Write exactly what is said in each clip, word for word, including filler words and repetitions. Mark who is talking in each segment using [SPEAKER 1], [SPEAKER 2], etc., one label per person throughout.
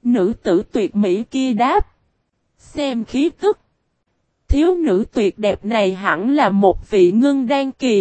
[SPEAKER 1] Nữ tử tuyệt mỹ kia đáp. Xem khí tức. Thiếu nữ tuyệt đẹp này hẳn là một vị ngưng đan kỳ.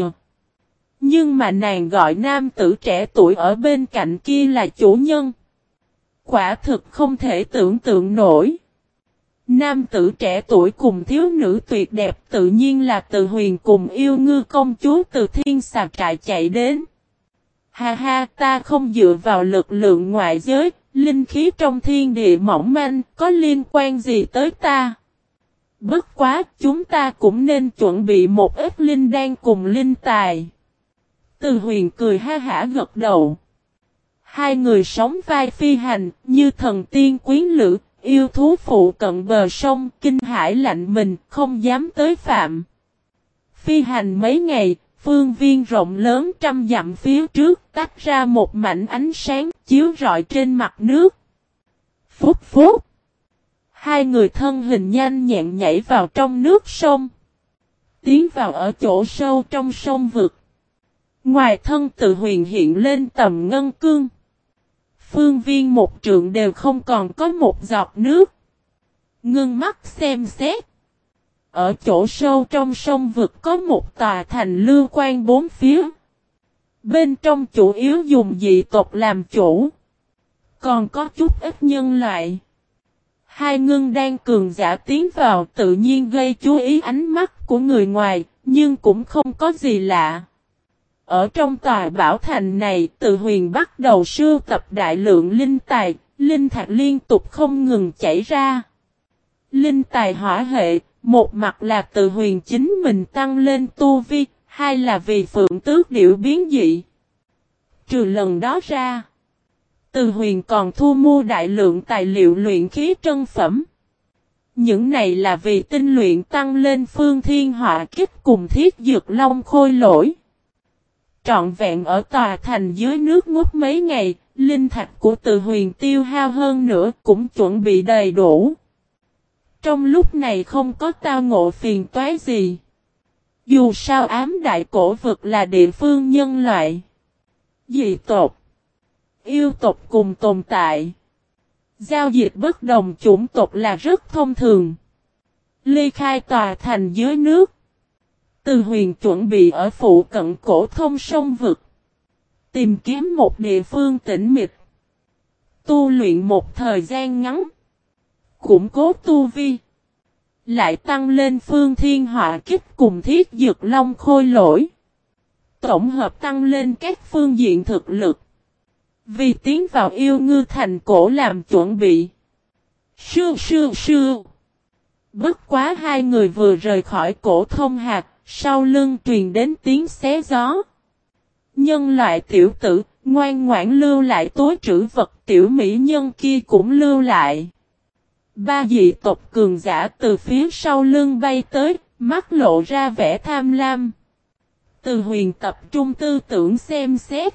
[SPEAKER 1] Nhưng mà nàng gọi nam tử trẻ tuổi ở bên cạnh kia là chủ nhân. Quả thực không thể tưởng tượng nổi. Nam tử trẻ tuổi cùng thiếu nữ tuyệt đẹp tự nhiên là Từ Huyền cùng Yêu Ngư công chúa từ Thiên Xà Trại chạy đến. Ha ha, ta không dựa vào lực lượng ngoại giới, linh khí trong thiên địa mỏng manh, có liên quan gì tới ta? Bất quá, chúng ta cũng nên chuẩn bị một ít linh đan cùng linh tài. Từ Huyền cười ha hả gật đầu. Hai người sống vai phi hành, như thần tiên quyến lữ, yêu thú phụ cận bờ sông, kinh hãi lạnh mình, không dám tới phạm. Phi hành mấy ngày, phương viên rộng lớn trăm dặm phía trước tách ra một mảnh ánh sáng chiếu rọi trên mặt nước. Phút phút. Hai người thân hình nhanh nhẹn nhảy vào trong nước sông. Tiến vào ở chỗ sâu trong sông vực. Ngoài thân Từ Huyền hiện lên tầm ngân cương. Phương viên một trượng đều không còn có một giọt nước. Ngưng mắt xem xét. Ở chỗ sâu trong sông vực có một tòa thành lưu quan bốn phía. Bên trong chủ yếu dùng dị tộc làm chủ. Còn có chút ít nhân loại. Hai ngưng đang cường giả tiến vào tự nhiên gây chú ý ánh mắt của người ngoài, nhưng cũng không có gì lạ. Ở trong tòa bảo thành này, Từ Huyền bắt đầu sưu tập đại lượng linh tài, linh thạch liên tục không ngừng chảy ra. Linh tài hỏa hệ, một mặt là Từ Huyền chính mình tăng lên tu vi, hai là vì Phượng Tước Điểu biến dị. Trừ lần đó ra, Từ Huyền còn thu mua đại lượng tài liệu luyện khí trân phẩm. Những này là vì tinh luyện tăng lên phương thiên họa kích cùng thiết dược long khôi lỗi. Trọn vẹn ở tòa thành dưới nước ngút mấy ngày, linh thạch của Từ Huyền tiêu hao hơn nữa cũng chuẩn bị đầy đủ. Trong lúc này không có tao ngộ phiền toái gì. Dù sao ám đại cổ vực là địa phương nhân loại. Dị tộc, yêu tộc cùng tồn tại. Giao dịch bất đồng chủng tộc là rất thông thường. Ly khai tòa thành dưới nước. Từ Huyền chuẩn bị ở phụ cận cổ thông sông vực. Tìm kiếm một địa phương tĩnh mịch. Tu luyện một thời gian ngắn. Củng cố tu vi. Lại tăng lên phương thiên họa kích cùng thiết dược long khôi lỗi. Tổng hợp tăng lên các phương diện thực lực. Vì tiến vào Yêu Ngư thành cổ làm chuẩn bị. Sư sư sư. Bất quá hai người vừa rời khỏi cổ thông hạt. Sau lưng truyền đến tiếng xé gió. Nhân loại tiểu tử, ngoan ngoãn lưu lại túi trữ vật, tiểu mỹ nhân kia cũng lưu lại. Ba dị tộc cường giả từ phía sau lưng bay tới, mắt lộ ra vẻ tham lam. Từ Huyền tập trung tư tưởng xem xét.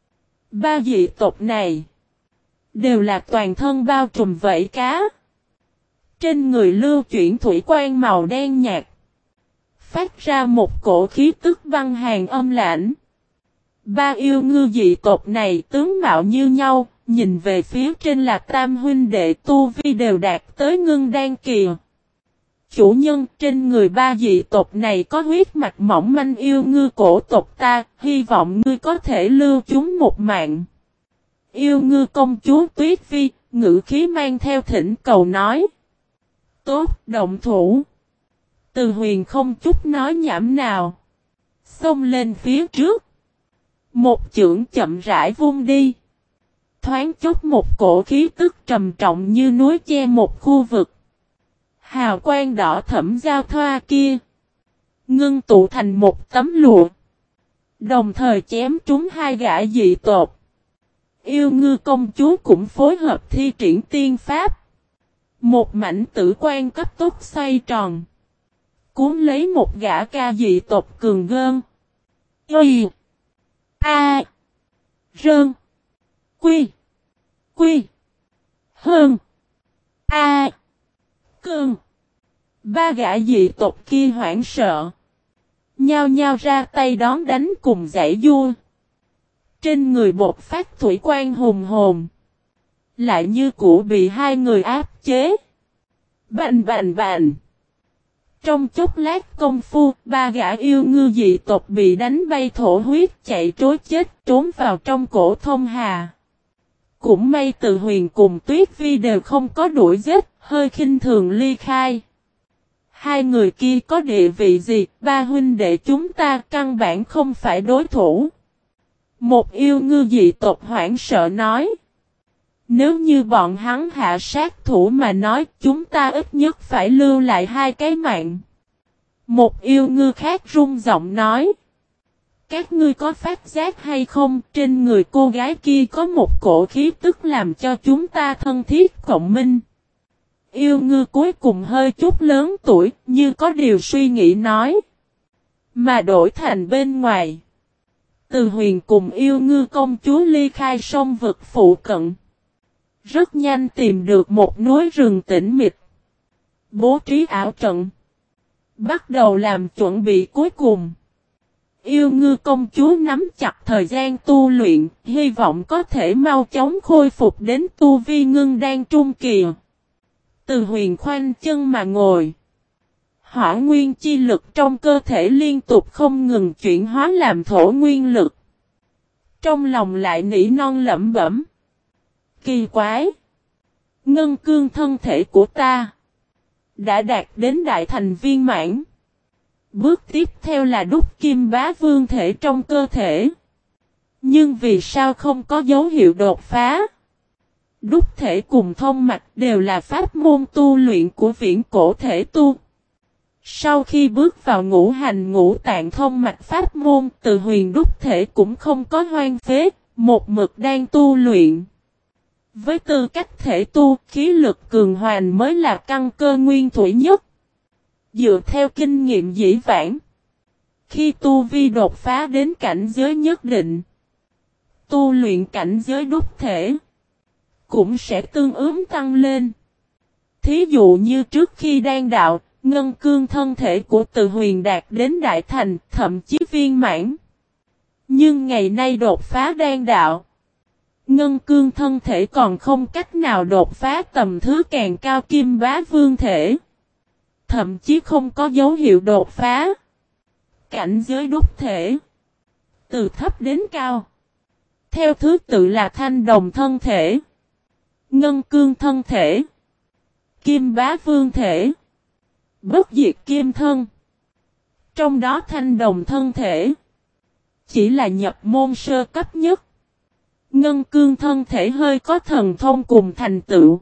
[SPEAKER 1] Ba dị tộc này đều là toàn thân bao trùm vảy cá. Trên người lưu chuyển thủy quan màu đen nhạt. Phát ra một cổ khí tức băng hàn âm lãnh. Ba yêu ngư dị tộc này tướng mạo như nhau, nhìn về phía trên là tam huynh đệ tu vi đều đạt tới ngưng đan kỳ. Chủ nhân, trên người ba dị tộc này có huyết mạch mỏng manh yêu ngư cổ tộc ta, hy vọng ngươi có thể lưu chúng một mạng. Yêu ngư công chúa Tuyết Vi, ngữ khí mang theo thỉnh cầu nói. Tốt, động thủ. Từ Huyền không chút nói nhảm nào. Xông lên phía trước. Một chưởng chậm rãi vung đi. Thoáng chốc một cổ khí tức trầm trọng như núi che một khu vực. Hào quang đỏ thẫm giao thoa kia. Ngưng tụ thành một tấm lụa. Đồng thời chém trúng hai gã dị tộc. Yêu ngư công chúa cũng phối hợp thi triển tiên pháp. Một mảnh tử quan cấp tốc xoay tròn. Cuốn lấy một gã ca dị tộc cường gơn. Y. A. Rơn. Quy. Quy. Hơn. A. Cơn. Ba gã dị tộc kia hoảng sợ. Nhao nhao ra tay đón đánh cùng giải vua. Trên người bột phát thủy quan hùng hồn. lại như cũ bị hai người áp chế. Bành bành bành. Trong chốc lát công phu, ba gã yêu ngư dị tộc bị đánh bay thổ huyết chạy trối chết trốn vào trong cổ thông hà. Cũng may Từ Huyền cùng Tuyết Vi đều không có đuổi giết, hơi khinh thường ly khai. Hai người kia có địa vị gì, ba huynh đệ chúng ta căn bản không phải đối thủ. Một yêu ngư dị tộc hoảng sợ nói. Nếu như bọn hắn hạ sát thủ mà nói, chúng ta ít nhất phải lưu lại hai cái mạng. Một yêu ngư khác run giọng nói. Các ngươi có phát giác hay không, trên người cô gái kia có một cổ khí tức làm cho chúng ta thân thiết cộng minh. Yêu ngư cuối cùng hơi chút lớn tuổi, như có điều suy nghĩ nói. Mà đổi thành bên ngoài. Từ Huyền cùng yêu ngư công chúa ly khai sông vực phụ cận. Rất nhanh tìm được một núi rừng tĩnh mịch. Bố trí ảo trận. Bắt đầu làm chuẩn bị cuối cùng. Yêu ngư công chúa nắm chặt thời gian tu luyện, hy vọng có thể mau chóng khôi phục đến tu vi ngưng đan trung kỳ. Từ Huyền khoanh chân mà ngồi. Hỏa nguyên chi lực trong cơ thể liên tục không ngừng chuyển hóa làm thổ nguyên lực. Trong lòng lại nỉ non lẩm bẩm. Kỳ quái! Ngân cương thân thể của ta đã đạt đến đại thành viên mãn. Bước tiếp theo là đúc kim bá vương thể trong cơ thể. Nhưng vì sao không có dấu hiệu đột phá? Đúc thể cùng thông mạch đều là pháp môn tu luyện của viễn cổ thể tu. Sau khi bước vào ngũ hành ngũ tạng thông mạch pháp môn, Từ Huyền đúc thể cũng không có hoang phế, một mực đang tu luyện. Với tư cách thể tu, khí lực cường hoành mới là căn cơ nguyên thủy nhất. Dựa theo kinh nghiệm dĩ vãng, khi tu vi đột phá đến cảnh giới nhất định, tu luyện cảnh giới đúc thể cũng sẽ tương ứng tăng lên. Thí dụ như trước khi đan đạo, ngân cương thân thể của Từ Huyền đạt đến đại thành, thậm chí viên mãn. Nhưng ngày nay đột phá đan đạo, ngân cương thân thể còn không cách nào đột phá tầm thứ càng cao kim bá vương thể. Thậm chí không có dấu hiệu đột phá. Cảnh giới đúc thể từ thấp đến cao, theo thứ tự là thanh đồng thân thể, ngân cương thân thể, kim bá vương thể, bất diệt kim thân. Trong đó thanh đồng thân thể chỉ là nhập môn sơ cấp nhất. Ngân cương thân thể hơi có thần thông cùng thành tựu.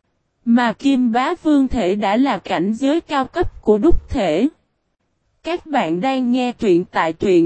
[SPEAKER 1] Mà kim bá vương thể đã là cảnh giới cao cấp của đúc thể. Các bạn đang nghe truyện tại truyện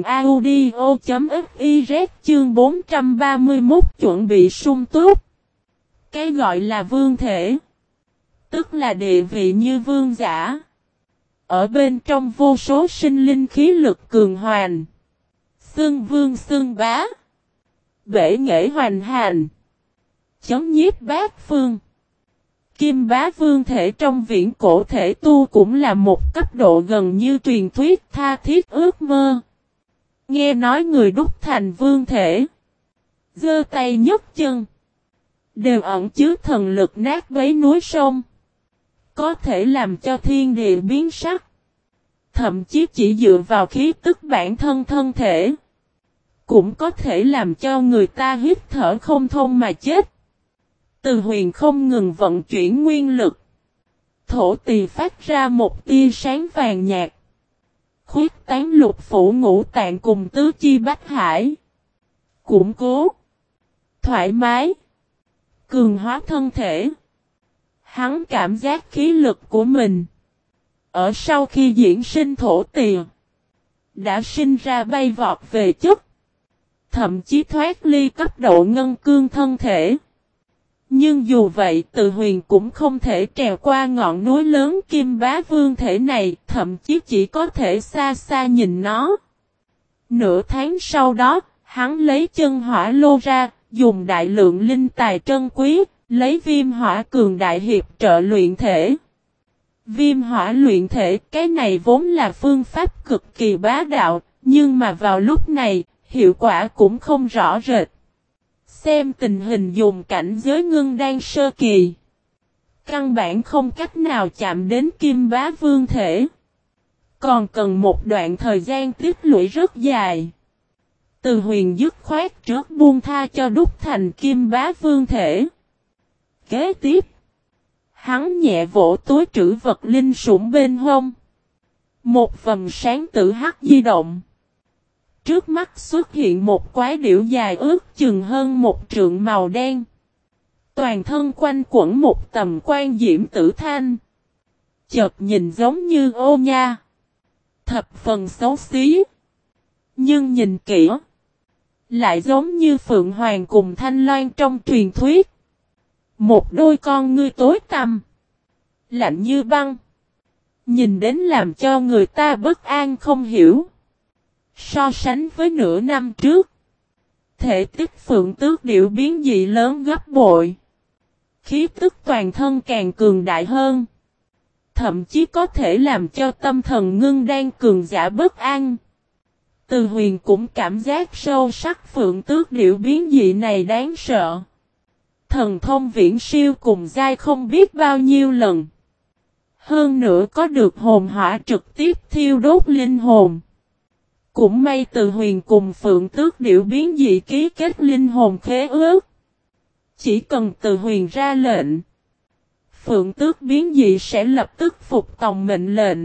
[SPEAKER 1] audio.fiz chương bốn trăm ba mươi mốt chuẩn bị sung túc. Cái gọi là vương thể, tức là địa vị như vương giả. Ở bên trong vô số sinh linh khí lực cường hoành. Xưng vương xưng bá. Bể nghệ hoành hành. Chấn nhiếp bát phương. Kim bá vương thể trong viễn cổ thể tu cũng là một cấp độ gần như truyền thuyết tha thiết ước mơ. Nghe nói người đúc thành vương thể, giơ tay nhấc chân, đều ẩn chứa thần lực nát bấy núi sông. Có thể làm cho thiên địa biến sắc. Thậm chí chỉ dựa vào khí tức bản thân thân thể, cũng có thể làm cho người ta hít thở không thông mà chết. Từ Huyền không ngừng vận chuyển nguyên lực. Thổ tỳ phát ra một tia sáng vàng nhạt. Khuyết tán lục phủ ngũ tạng cùng tứ chi bách hải. Củng cố. Thoải mái. Cường hóa thân thể. Hắn cảm giác khí lực của mình. Ở sau khi diễn sinh thổ tỳ, đã sinh ra bay vọt về chất. Thậm chí thoát ly cấp độ ngân cương thân thể. Nhưng dù vậy Từ Huyền cũng không thể trèo qua ngọn núi lớn kim bá vương thể này, thậm chí chỉ có thể xa xa nhìn nó. Nửa tháng sau đó, hắn lấy chân hỏa lô ra, dùng đại lượng linh tài trân quý, lấy viêm hỏa cường đại hiệp trợ luyện thể. Viêm hỏa luyện thể, cái này vốn là phương pháp cực kỳ bá đạo, nhưng mà vào lúc này, hiệu quả cũng không rõ rệt. Xem tình hình dùng cảnh giới ngưng đan sơ kỳ. Căn bản không cách nào chạm đến Kim Bá Vương thể. Còn cần một đoạn thời gian tích lũy rất dài. Từ Huyền dứt khoát trước buông tha cho đúc thành Kim Bá Vương thể. Kế tiếp, hắn nhẹ vỗ túi trữ vật linh sủng bên hông. Một vầng sáng tử hắc di động. Trước mắt xuất hiện một quái điểu dài ước chừng hơn một trượng màu đen. Toàn thân quanh quẩn một tầm quan diễm tử thanh. Chợt nhìn giống như ô nha. Thập phần xấu xí. Nhưng nhìn kỹ. Lại giống như Phượng Hoàng cùng Thanh Loan trong truyền thuyết. Một đôi con ngươi tối tăm. Lạnh như băng. Nhìn đến làm cho người ta bất an không hiểu. So sánh với nửa năm trước. Thể tích Phượng Tước điểu biến dị lớn gấp bội. Khí tức toàn thân càng cường đại hơn. Thậm chí có thể làm cho tâm thần ngưng đan cường giả bất an. Từ Huyền cũng cảm giác sâu sắc Phượng Tước điểu biến dị này đáng sợ. Thần thông viễn siêu cùng giai không biết bao nhiêu lần. Hơn nữa có được hồn hỏa trực tiếp thiêu đốt linh hồn. Cũng may Từ Huyền cùng Phượng Tước điểu biến dị ký kết linh hồn khế ước. Chỉ cần Từ Huyền ra lệnh. Phượng Tước biến dị sẽ lập tức phục tòng mệnh lệnh.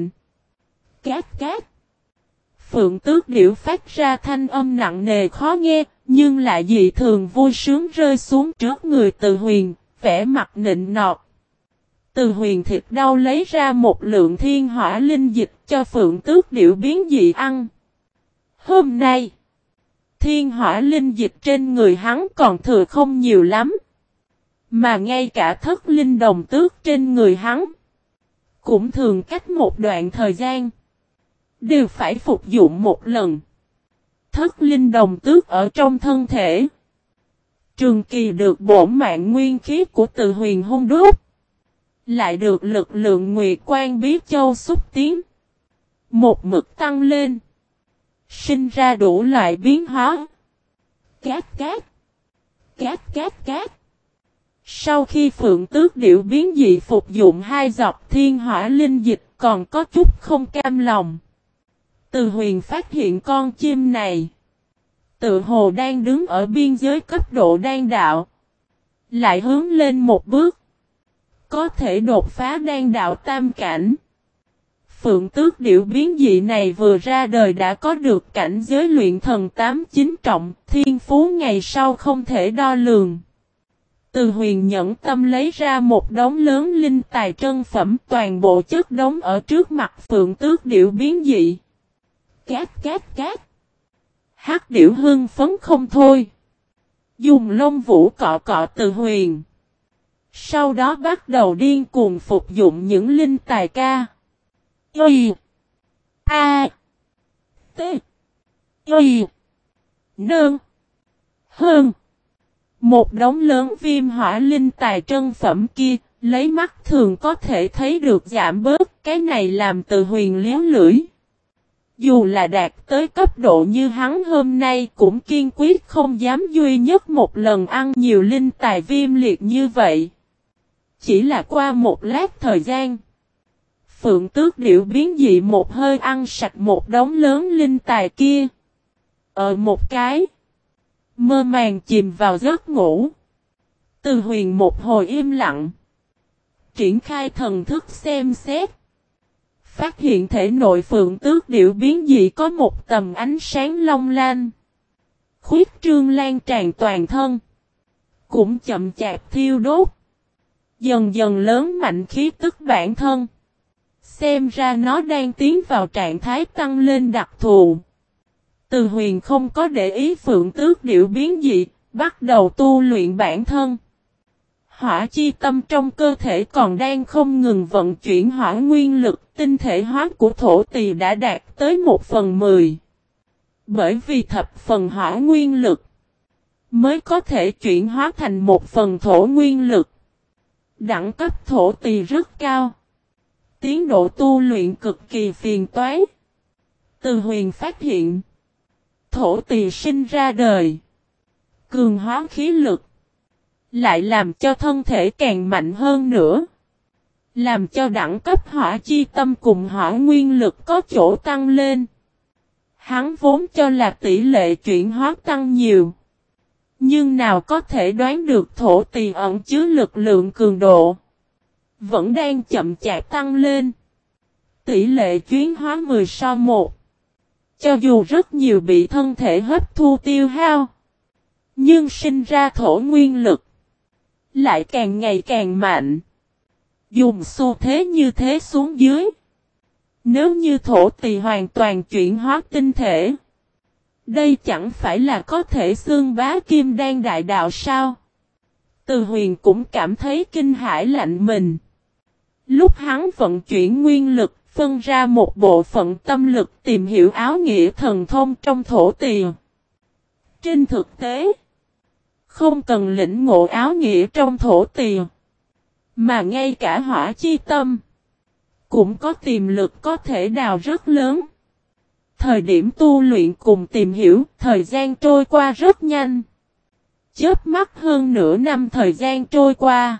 [SPEAKER 1] Cát cát. Phượng Tước điểu phát ra thanh âm nặng nề khó nghe, nhưng lại dị thường vui sướng rơi xuống trước người Từ Huyền, vẻ mặt nịnh nọt. Từ Huyền thịt đau lấy ra một lượng thiên hỏa linh dịch cho Phượng Tước điểu biến dị ăn. Hôm nay, thiên hỏa linh dịch trên người hắn còn thừa không nhiều lắm. Mà ngay cả thất linh đồng tước trên người hắn, cũng thường cách một đoạn thời gian, đều phải phục dụng một lần. Thất linh đồng tước ở trong thân thể, trường kỳ được bổn mạng nguyên khí của Từ Huyền hung đúc. Lại được lực lượng Nguyệt Quan Bí Châu xúc tiến. Một mực tăng lên. Sinh ra đủ loại biến hóa. Cát cát. Cát cát cát. Sau khi Phượng Tước điểu biến dị phục dụng hai giọt thiên hỏa linh dịch còn có chút không cam lòng. Từ Huyền phát hiện con chim này. Tự hồ đang đứng ở biên giới cấp độ đan đạo. Lại hướng lên một bước. Có thể đột phá đan đạo tam cảnh. Phượng Tước điểu biến dị này vừa ra đời đã có được cảnh giới luyện thần tám chín trọng, thiên phú ngày sau không thể đo lường. Từ Huyền nhẫn tâm lấy ra một đống lớn linh tài trân phẩm toàn bộ chất đống ở trước mặt Phượng Tước điểu biến dị. Cát cát cát. Hắc điểu hưng phấn không thôi. Dùng lông vũ cọ cọ Từ Huyền. Sau đó bắt đầu điên cuồng phục dụng những linh tài ca. Y. A. T. Y. Nương. Hơn. Một đống lớn viêm hỏa linh tài trân phẩm kia, lấy mắt thường có thể thấy được giảm bớt, cái này làm Từ Huyền liếu lưỡi. Dù là đạt tới cấp độ như hắn hôm nay cũng kiên quyết không dám duy nhất một lần ăn nhiều linh tài viêm liệt như vậy. Chỉ là qua một lát thời gian. Phượng Tước điểu biến dị một hơi ăn sạch một đống lớn linh tài kia. Ở một cái. Mơ màng chìm vào giấc ngủ. Từ Huyền một hồi im lặng. Triển khai thần thức xem xét. Phát hiện thể nội Phượng Tước điểu biến dị có một tầm ánh sáng long lanh. Khuyết trương lan tràn toàn thân. Cũng chậm chạp thiêu đốt. Dần dần lớn mạnh khí tức bản thân. Xem ra nó đang tiến vào trạng thái tăng lên đặc thù. Từ Huyền không có để ý Phượng Tước điểu biến dị, bắt đầu tu luyện bản thân. Hỏa chi tâm trong cơ thể còn đang không ngừng vận chuyển hỏa nguyên lực, tinh thể hóa của thổ tỳ đã đạt tới một phần mười. Bởi vì thập phần hỏa nguyên lực, mới có thể chuyển hóa thành một phần thổ nguyên lực. Đẳng cấp thổ tỳ rất cao. Tiến độ tu luyện cực kỳ phiền toái. Từ Huyền phát hiện, thổ tỳ sinh ra đời, cường hóa khí lực, lại làm cho thân thể càng mạnh hơn nữa. Làm cho đẳng cấp hỏa chi tâm cùng hỏa nguyên lực có chỗ tăng lên. Hắn vốn cho là tỷ lệ chuyển hóa tăng nhiều. Nhưng nào có thể đoán được thổ tỳ ẩn chứa lực lượng cường độ. Vẫn đang chậm chạp tăng lên. Tỷ lệ chuyển hóa mười so một. Cho dù rất nhiều bị thân thể hấp thu tiêu hao. Nhưng sinh ra thổ nguyên lực. Lại càng ngày càng mạnh. Dùng xu thế như thế xuống dưới. Nếu như thổ tỳ hoàn toàn chuyển hóa tinh thể. Đây chẳng phải là có thể xương bá kim đan đại đạo sao? Từ Huyền cũng cảm thấy kinh hãi lạnh mình. Lúc hắn vận chuyển nguyên lực, phân ra một bộ phận tâm lực tìm hiểu áo nghĩa thần thông trong thổ tỳ. Trên thực tế, không cần lĩnh ngộ áo nghĩa trong thổ tỳ, mà ngay cả hỏa chi tâm cũng có tiềm lực có thể đào rất lớn. Thời điểm tu luyện cùng tìm hiểu, thời gian trôi qua rất nhanh. Chớp mắt hơn nửa năm thời gian trôi qua.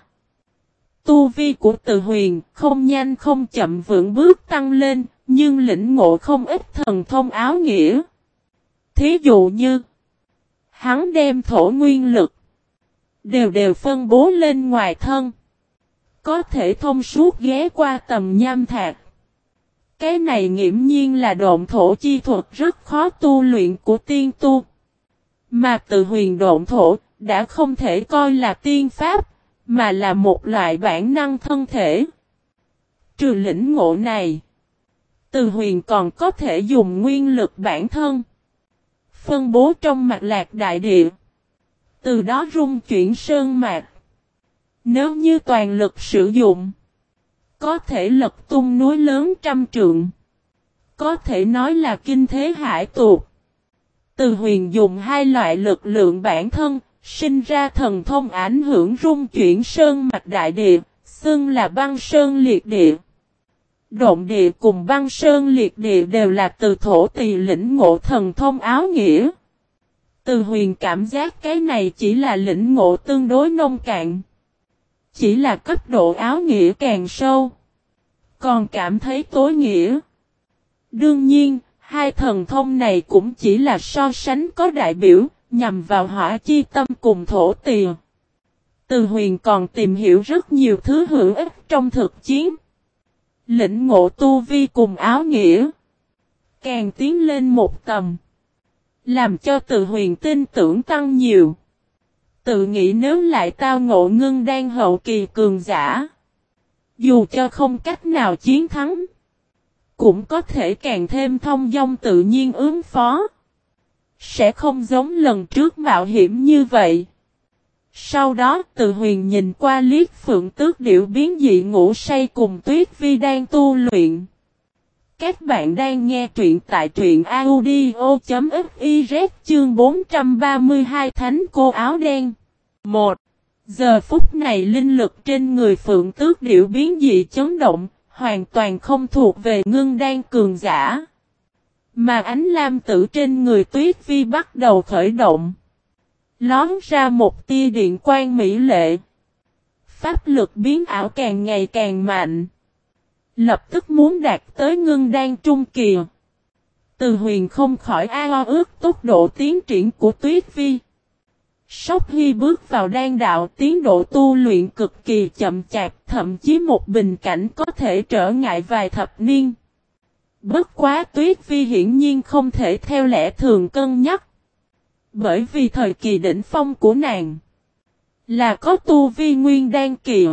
[SPEAKER 1] Tu vi của Từ Huyền không nhanh không chậm vững bước tăng lên, nhưng lĩnh ngộ không ít thần thông áo nghĩa. Thí dụ như, hắn đem thổ nguyên lực đều đều phân bố lên ngoài thân. Có thể thông suốt ghé qua tầm nham thạch. Cái này nghiễm nhiên là độn thổ chi thuật rất khó tu luyện của tiên tu. Mà Từ Huyền độn thổ đã không thể coi là tiên pháp, mà là một loại bản năng thân thể. Trừ lĩnh ngộ này, Từ Huyền còn có thể dùng nguyên lực bản thân phân bố trong mạch lạc đại địa. Từ đó rung chuyển sơn mạch. Nếu như toàn lực sử dụng, có thể lật tung núi lớn trăm trượng. Có thể nói là kinh thế hải tuột. Từ Huyền dùng hai loại lực lượng bản thân, sinh ra thần thông ảnh hưởng rung chuyển sơn mạch đại địa, xưng là băng sơn liệt địa. Độn địa cùng băng sơn liệt địa đều là từ thổ tỳ lĩnh ngộ thần thông áo nghĩa. Từ Huyền cảm giác cái này chỉ là lĩnh ngộ tương đối nông cạn. Chỉ là cấp độ áo nghĩa càng sâu. Còn cảm thấy tối nghĩa. Đương nhiên, hai thần thông này cũng chỉ là so sánh có đại biểu, nhằm vào hỏa chi tâm cùng thổ tỳ. Từ Huyền còn tìm hiểu rất nhiều thứ hữu ích trong thực chiến. Lĩnh ngộ tu vi cùng áo nghĩa. Càng tiến lên một tầm. Làm cho Từ Huyền tin tưởng tăng nhiều. Tự nghĩ nếu lại tao ngộ ngưng đan hậu kỳ cường giả. Dù cho không cách nào chiến thắng. Cũng có thể càng thêm thông dong tự nhiên ứng phó. Sẽ không giống lần trước mạo hiểm như vậy. Sau đó Từ Huyền nhìn qua liếc Phượng Tước Điểu biến dị ngủ say cùng Tuyết Vi đang tu luyện. Các bạn đang nghe truyện tại truyện audio.fiz chương bốn trăm ba mươi hai Thánh Cô Áo Đen. một. Giờ phút này linh lực trên người Phượng Tước Điểu biến dị chấn động, hoàn toàn không thuộc về ngưng đan cường giả. Mà ánh lam tử trên người Tuyết Vi bắt đầu khởi động. Lón ra một tia điện quang mỹ lệ. Pháp lực biến ảo càng ngày càng mạnh. Lập tức muốn đạt tới ngưng đan trung kỳ. Từ Huyền không khỏi ao ước tốc độ tiến triển của Tuyết Vi. Sóc Hy bước vào đan đạo, tiến độ tu luyện cực kỳ chậm chạp, thậm chí một bình cảnh có thể trở ngại vài thập niên. Bất quá Tuyết Vi hiển nhiên không thể theo lẽ thường cân nhắc. Bởi vì thời kỳ đỉnh phong của nàng là có tu vi nguyên đan kỳ.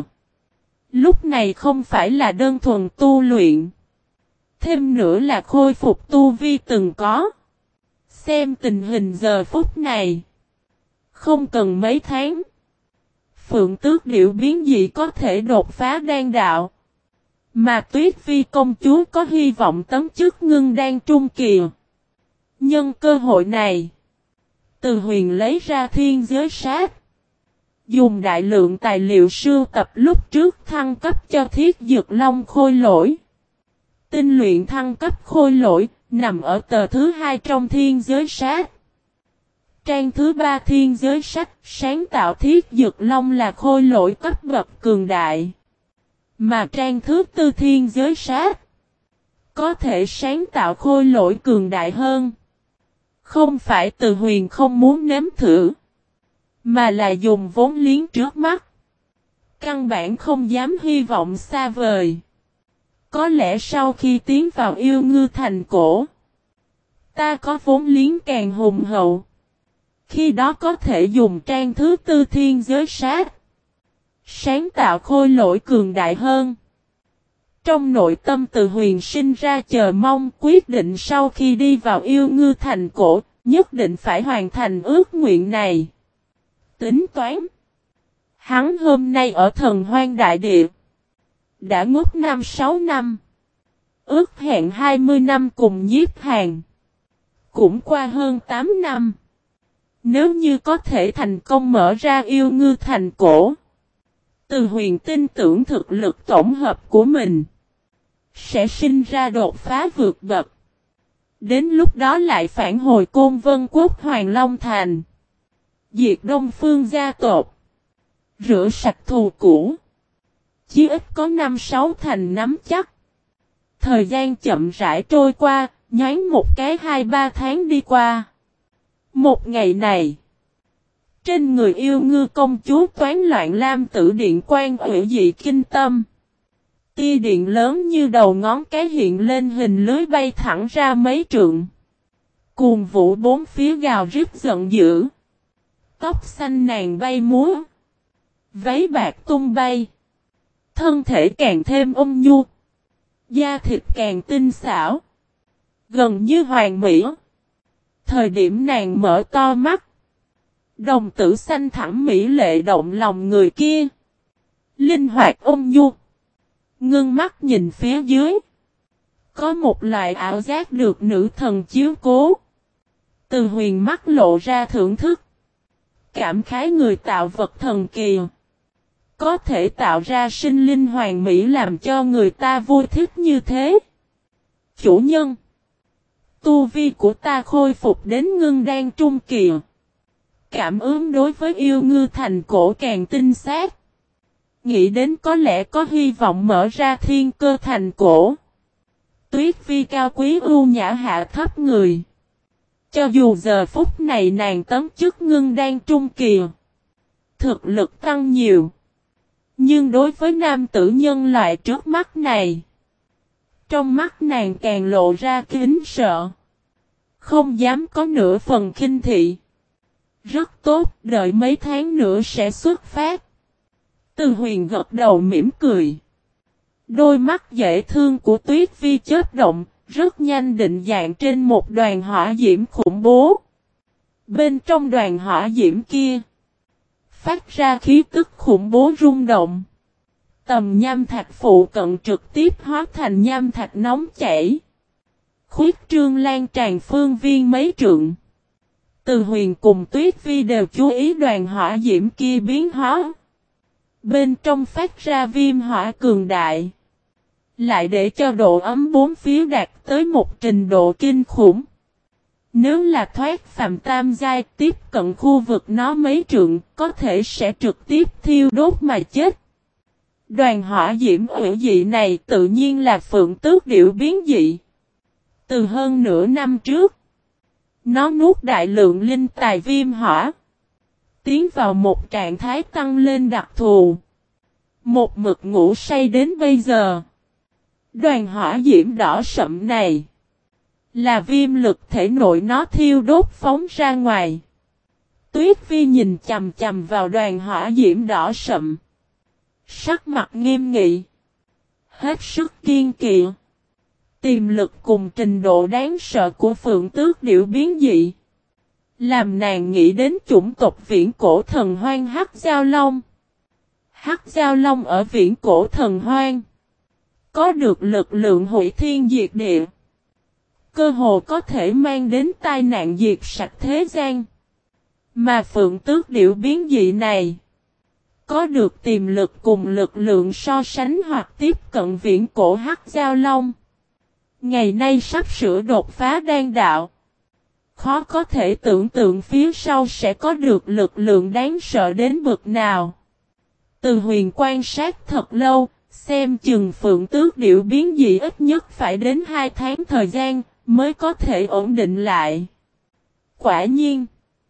[SPEAKER 1] Lúc này không phải là đơn thuần tu luyện. Thêm nữa là khôi phục tu vi từng có. Xem tình hình giờ phút này. Không cần mấy tháng. Phượng Tước Điểu biến dị có thể đột phá đan đạo. Mà Tuyết Vi công chúa có hy vọng tấn chức ngưng đan trung kỳ. Nhân cơ hội này. Từ Huyền lấy ra thiên giới sát. Dùng đại lượng tài liệu sưu tập lúc trước thăng cấp cho thiết dược long khôi lỗi. Tinh luyện thăng cấp khôi lỗi, nằm ở tờ thứ hai trong thiên giới sát. Trang thứ ba thiên giới sách sáng tạo thiết dực long là khôi lỗi cấp bậc cường đại. Mà trang thứ tư thiên giới sách có thể sáng tạo khôi lỗi cường đại hơn. Không phải Từ Huyền không muốn nếm thử, mà là dùng vốn liếng trước mắt. Căn bản không dám hy vọng xa vời. Có lẽ sau khi tiến vào yêu ngư thành cổ, ta có vốn liếng càng hùng hậu. Khi đó có thể dùng trang thứ tư thiên giới sát, sáng tạo khôi lỗi cường đại hơn. Trong nội tâm Từ Huyền sinh ra chờ mong, quyết định sau khi đi vào yêu ngư thành cổ, nhất định phải hoàn thành ước nguyện này. Tính toán, hắn hôm nay ở Thần Hoang Đại Địa đã ngốc năm sáu năm, ước hẹn hai mươi năm cùng Nhiếp Hàn, cũng qua hơn tám năm. Nếu như có thể thành công mở ra yêu ngư thành cổ, Từ Huyền tin tưởng thực lực tổng hợp của mình sẽ sinh ra đột phá vượt bậc. Đến lúc đó lại phản hồi Côn Vân Quốc Hoàng Long Thành, diệt Đông Phương gia tộc, rửa sạch thù cũ. Chí ít có năm sáu thành nắm chắc. Thời gian chậm rãi trôi qua, nhoáng một cái hai ba tháng đi qua. Một ngày này, trên người yêu ngư công chúa toán loạn lam tử điện quan ủy dị kinh tâm. Tia điện lớn như đầu ngón cái hiện lên hình lưới bay thẳng ra mấy trượng. Cuồng vũ bốn phía gào rít giận dữ. Tóc xanh nàng bay múa, váy bạc tung bay. Thân thể càng thêm ôn nhu, da thịt càng tinh xảo, gần như hoàn mỹ. Thời điểm nàng mở to mắt, đồng tử xanh thẳm mỹ lệ động lòng người kia. Linh hoạt ôn nhu, ngưng mắt nhìn phía dưới, có một loại ảo giác được nữ thần chiếu cố. Từ Huyền mắt lộ ra thưởng thức, cảm khái người tạo vật thần kỳ, có thể tạo ra sinh linh hoàn mỹ làm cho người ta vui thích như thế. Chủ nhân, tu vi của ta khôi phục đến ngưng đan trung kỳ. Cảm ứng đối với yêu ngư thành cổ càng tinh xác. Nghĩ đến có lẽ có hy vọng mở ra thiên cơ thành cổ. Tuyết Vi cao quý ưu nhã hạ thấp người. Cho dù giờ phút này nàng tấm chức ngưng đan trung kỳ, thực lực tăng nhiều, nhưng đối với nam tử nhân loại trước mắt này, trong mắt nàng càng lộ ra kính sợ, không dám có nửa phần khinh thị. Rất tốt, đợi mấy tháng nữa sẽ xuất phát. Từ Huyền gật đầu mỉm cười. Đôi mắt dễ thương của Tuyết Vi chớp động, rất nhanh định dạng trên một đoàn hỏa diễm khủng bố. Bên trong đoàn hỏa diễm kia, phát ra khí tức khủng bố rung động. Tầm nham thạch phụ cận trực tiếp hóa thành nham thạch nóng chảy, khuyết trương lan tràn phương viên mấy trượng. Từ Huyền cùng Tuyết Vi đều chú ý đoàn hỏa diễm kia biến hóa. Bên trong phát ra viêm hỏa cường đại, lại để cho độ ấm bốn phía đạt tới một trình độ kinh khủng. Nếu là thoát phàm tam giai tiếp cận khu vực nó mấy trượng, có thể sẽ trực tiếp thiêu đốt mà chết. Đoàn hỏa diễm hữu dị này tự nhiên là phượng tước điểu biến dị. Từ hơn nửa năm trước, nó nuốt đại lượng linh tài viêm hỏa, tiến vào một trạng thái tăng lên đặc thù. Một mực ngủ say đến bây giờ. Đoàn hỏa diễm đỏ sậm này là viêm lực thể nội nó thiêu đốt phóng ra ngoài. Tuyết Vi nhìn chầm chầm vào đoàn hỏa diễm đỏ sậm, sắc mặt nghiêm nghị, hết sức kiên kỵ. Tiềm lực cùng trình độ đáng sợ của phượng tước điểu biến dị, làm nàng nghĩ đến chủng tộc viễn cổ thần hoang Hắc Giao Long. Hắc Giao Long ở viễn cổ thần hoang có được lực lượng hủy thiên diệt địa, cơ hồ có thể mang đến tai nạn diệt sạch thế gian. Mà phượng tước điểu biến dị này có được tiềm lực cùng lực lượng so sánh hoặc tiếp cận viễn cổ Hắc Giao Long. Ngày nay sắp sửa đột phá đan đạo, Khó có thể tưởng tượng phía sau sẽ có được lực lượng đáng sợ đến bực nào. Từ Huyền quan sát thật lâu, xem chừng Phượng Tước Điểu biến dị ít nhất phải đến hai tháng thời gian mới có thể ổn định lại. Quả nhiên,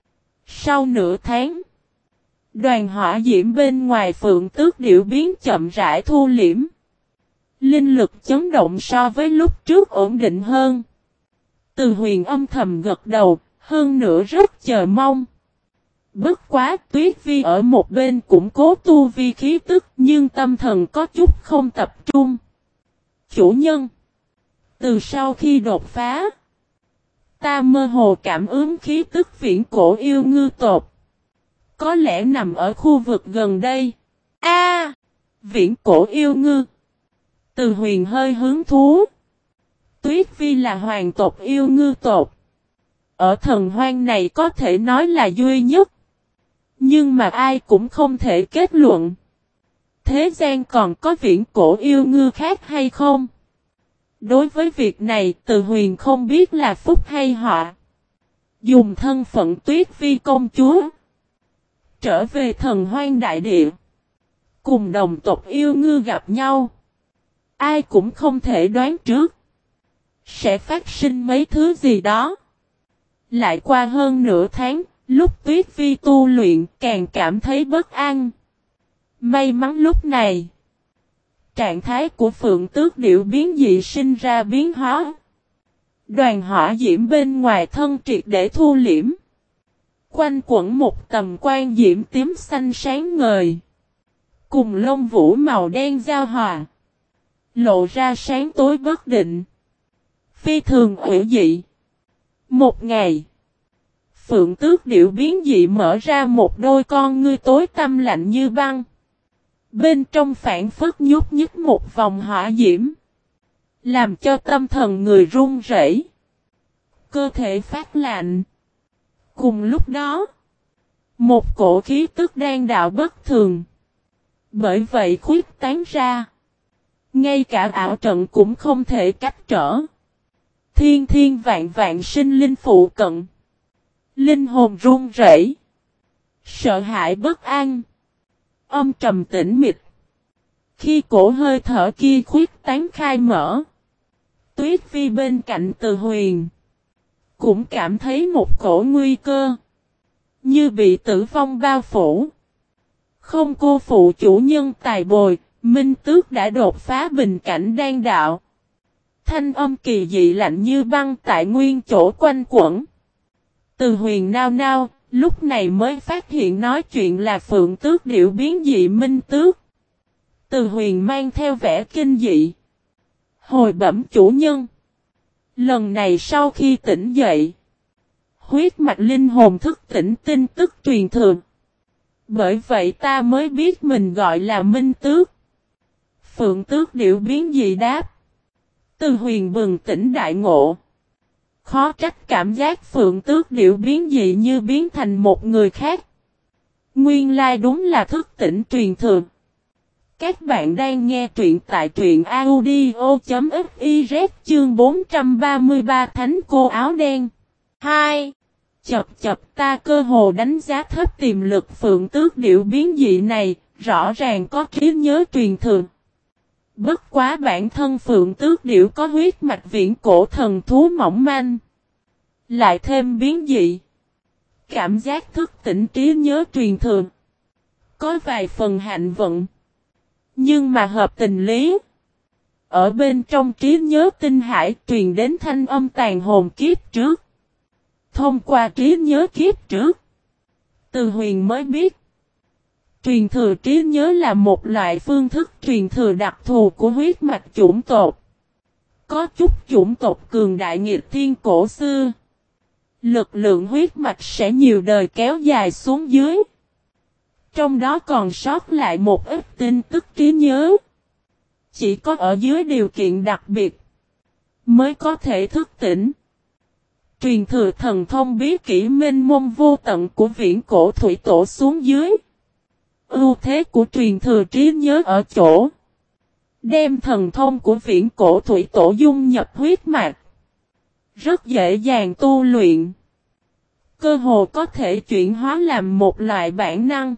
[SPEAKER 1] sau nửa tháng, đoàn hỏa diễm bên ngoài Phượng Tước Điểu biến chậm rãi thu liễm. Linh lực chấn động so với lúc trước ổn định hơn. Từ Huyền âm thầm gật đầu, hơn nữa rất chờ mong. Bất quá Tuyết Vi ở một bên cũng cố tu vi khí tức nhưng tâm thần có chút không tập trung. Chủ nhân, từ sau khi đột phá, ta mơ hồ cảm ứng khí tức viễn cổ yêu ngư tộc. Có lẽ nằm ở khu vực gần đây. A, viễn cổ yêu ngư. Từ Huyền hơi hứng thú. Tuyết Vi là hoàng tộc yêu ngư tộc. Ở thần hoang này có thể nói là duy nhất. Nhưng mà ai cũng không thể kết luận. Thế gian còn có viễn cổ yêu ngư khác hay không? Đối với việc này Từ Huyền không biết là phúc hay họa. Dùng thân phận Tuyết Vi công chúa. Trở về thần hoang đại địa. Cùng đồng tộc yêu ngư gặp nhau. Ai cũng không thể đoán trước. Sẽ phát sinh mấy thứ gì đó. Lại qua hơn nửa tháng. Lúc Tuyết Vi tu luyện càng cảm thấy bất an. May mắn lúc này. Trạng thái của Phượng Tước Điểu biến dị sinh ra biến hóa. Đoàn hỏa diễm bên ngoài thân triệt để thu liễm. Quanh quẩn một tầm quan diễm tím xanh sáng ngời. Cùng lông vũ màu đen giao hòa. Lộ ra sáng tối bất định. Phi thường ủy dị. Một ngày. Phượng Tước Điểu biến dị mở ra một đôi con ngươi tối tăm lạnh như băng. Bên trong phản phất nhúc nhích một vòng hỏa diễm. Làm cho tâm thần người run rẩy. Cơ thể phát lạnh. Cùng lúc đó. Một cổ khí tức đang đạo bất thường. Bởi vậy khuyết tán ra. Ngay cả ảo trận cũng không thể cách trở. Thiên thiên vạn vạn sinh linh phụ cận. Linh hồn run rẩy. Sợ hãi bất an. Âm trầm tĩnh mịch. Khi cổ hơi thở kia khuyết tán khai mở. Tuyết Vi bên cạnh Từ Huyền. Cũng cảm thấy một cổ nguy cơ. Như bị tử vong bao phủ. Không cô phụ chủ nhân tài bồi. Minh Tước đã đột phá bình cảnh đan đạo. Thanh âm kỳ dị lạnh như băng tại nguyên chỗ quanh quẩn. Từ Huyền nao nao, lúc này mới phát hiện nói chuyện là Phượng Tước Điểu biến dị Minh Tước. Từ Huyền mang theo vẻ kinh dị. Hồi bẩm chủ nhân. Lần này sau khi tỉnh dậy, huyết mạch linh hồn thức tỉnh tin tức truyền thừa. Bởi vậy ta mới biết mình gọi là Minh Tước. Phượng Tước Điểu biến dị đáp. Từ Huyền bừng tỉnh đại ngộ. Khó trách cảm giác Phượng Tước Điểu biến dị như biến thành một người khác. Nguyên lai đúng là thức tỉnh truyền thừa. Các bạn đang nghe truyện tại truyện audio.fiz chương bốn trăm ba mươi ba Thánh Cô Áo Đen. hai. Chập chập ta cơ hồ đánh giá thấp tiềm lực Phượng Tước Điểu biến dị này, rõ ràng có trí nhớ truyền thừa. Bất quá bản thân Phượng Tước Điểu có huyết mạch viễn cổ thần thú mỏng manh. Lại thêm biến dị. Cảm giác thức tỉnh trí nhớ truyền thừa. Có vài phần hạnh vận. Nhưng mà hợp tình lý. Ở bên trong trí nhớ tinh hải truyền đến thanh âm tàn hồn kiếp trước. Thông qua trí nhớ kiếp trước. Từ Huyền mới biết. Truyền thừa trí nhớ là một loại phương thức truyền thừa đặc thù của huyết mạch chủng tộc. Có chút chủng tộc cường đại nghịch thiên cổ xưa. Lực lượng huyết mạch sẽ nhiều đời kéo dài xuống dưới. Trong đó còn sót lại một ít tin tức trí nhớ. Chỉ có ở dưới điều kiện đặc biệt mới có thể thức tỉnh. Truyền thừa thần thông bí kỹ mênh mông vô tận của viễn cổ thủy tổ xuống dưới. Ưu thế của truyền thừa trí nhớ ở chỗ. Đem thần thông của viễn cổ thủy tổ dung nhập huyết mạch. Rất dễ dàng tu luyện. cơ hồ có thể chuyển hóa làm một loại bản năng.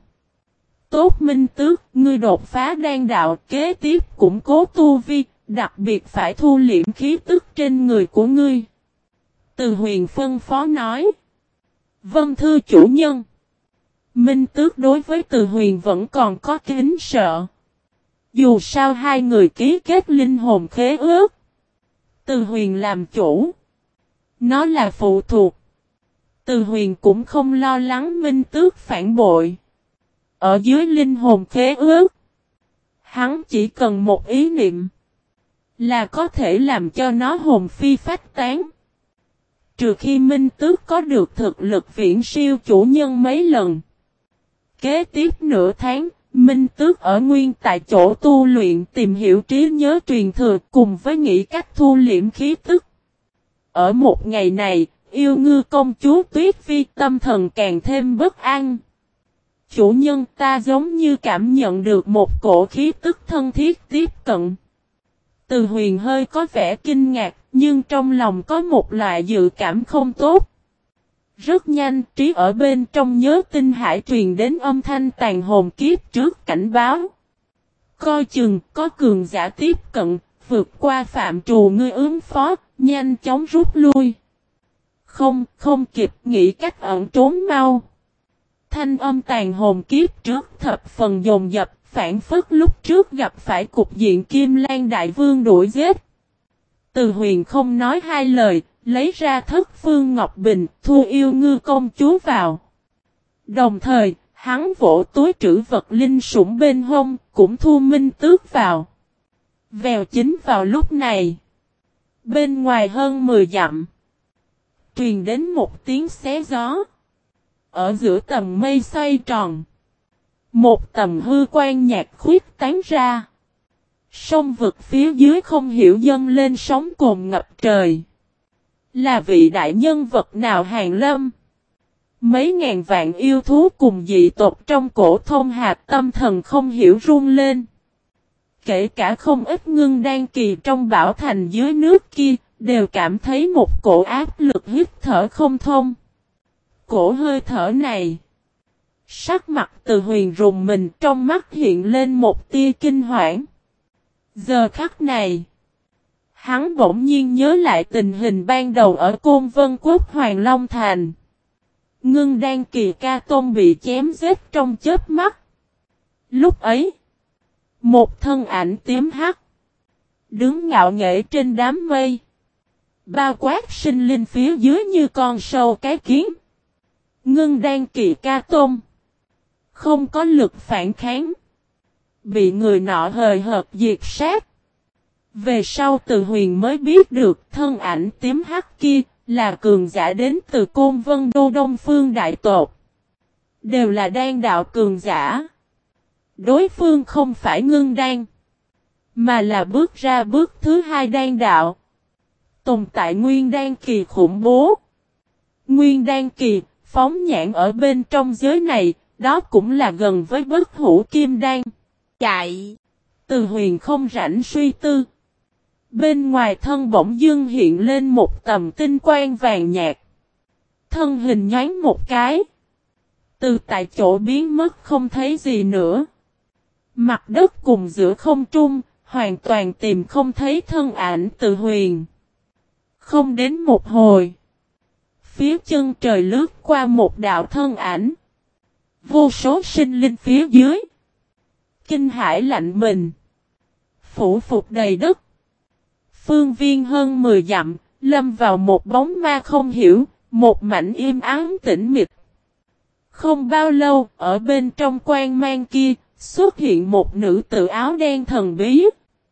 [SPEAKER 1] Tốt Minh Tước, ngươi đột phá đan đạo, kế tiếp củng cố tu vi, đặc biệt phải thu liễm khí tức trên người của ngươi. Từ Huyền phân phó nói. Vâng thưa chủ nhân. Minh Tước đối với Từ Huyền vẫn còn có kính sợ. Dù sao hai người ký kết linh hồn khế ước. Từ Huyền làm chủ. Nó là phụ thuộc. Từ Huyền cũng không lo lắng Minh Tước phản bội. Ở dưới linh hồn khế ước. Hắn chỉ cần một ý niệm. Là có thể làm cho nó hồn phi phách tán. Trừ khi Minh Tước có được thực lực viễn siêu chủ nhân mấy lần. Kế tiếp nửa tháng, Minh Tước ở nguyên tại chỗ tu luyện tìm hiểu trí nhớ truyền thừa cùng với nghĩ cách thu liễm khí tức. Ở một ngày này, yêu ngư công chúa Tuyết Vi tâm thần càng thêm bất an. Chủ nhân ta giống như cảm nhận được một cổ khí tức thân thiết tiếp cận. Từ Huyền hơi có vẻ kinh ngạc, nhưng trong lòng có một loại dự cảm không tốt. Rất nhanh, trí ở bên trong nhớ tinh hải truyền đến âm thanh tàn hồn kiếp trước cảnh báo. Coi chừng, có cường giả tiếp cận, vượt qua phạm trù ngươi ứng phó, nhanh chóng rút lui. Không, không kịp nghĩ cách ẩn trốn mau. Thanh âm tàn hồn kiếp trước thập phần dồn dập, phản phất lúc trước gặp phải cục diện Kim Lan Đại Vương đuổi giết. Từ Huyền không nói hai lời, lấy ra thất phương ngọc bình, thu yêu ngư công chúa vào. Đồng thời, hắn vỗ túi trữ vật linh sủng bên hông, cũng thu Minh Tước vào. Vèo chính vào lúc này. Bên ngoài hơn mười dặm. Truyền đến một tiếng xé gió. Ở giữa tầng mây xoay tròn. Một tầng hư quan nhạt khuyết tán ra. Sông vực phía dưới không hiểu dâng lên sóng cồn ngập trời. Là vị đại nhân vật nào hàng lâm? Mấy ngàn vạn yêu thú cùng dị tộc trong cổ thông hạt tâm thần không hiểu run lên. Kể cả không ít ngưng đan kỳ trong bảo thành dưới nước kia, đều cảm thấy một cổ áp lực hít thở không thông. Cổ hơi thở này. Sắc mặt Từ Huyền rùng mình, trong mắt hiện lên một tia kinh hoảng. Giờ khắc này, hắn bỗng nhiên nhớ lại tình hình ban đầu ở Côn Vân Quốc Hoàng Long Thành. Ngưng đan kỳ ca tôn bị chém giết trong chớp mắt. Lúc ấy, một thân ảnh tím hắc, đứng ngạo nghễ trên đám mây. Bao quát sinh linh phía dưới như con sâu cái kiến. Ngưng đan kỳ ca tôn, không có lực phản kháng. Bị người nọ hời hợt diệt sát. Về sau Từ Huyền mới biết được thân ảnh tím hắc kia là cường giả đến từ Côn Vân Đô Đông Phương Đại Tột. Đều là đan đạo cường giả. Đối phương không phải ngưng đan, mà là bước ra bước thứ hai đan đạo. Tồn tại nguyên đan kỳ khủng bố. Nguyên đan kỳ, phóng nhãn ở bên trong giới này, đó cũng là gần với bất hủ kim đan. Chạy! Từ Huyền không rảnh suy tư. Bên ngoài thân bỗng dưng hiện lên một tầm tinh quang vàng nhạt. Thân hình nhoáng một cái. Từ tại chỗ biến mất không thấy gì nữa. Mặt đất cùng giữa không trung, hoàn toàn tìm không thấy thân ảnh Từ Huyền. Không đến một hồi. Phía chân trời lướt qua một đạo thân ảnh. Vô số sinh linh phía dưới. Kinh hãi lạnh mình. Phủ phục đầy đất. Phương viên hơn mười dặm, lâm vào một bóng ma không hiểu, một mảnh im ắng tĩnh mịch. Không bao lâu, ở bên trong quan mang kia, xuất hiện một nữ tử áo đen thần bí.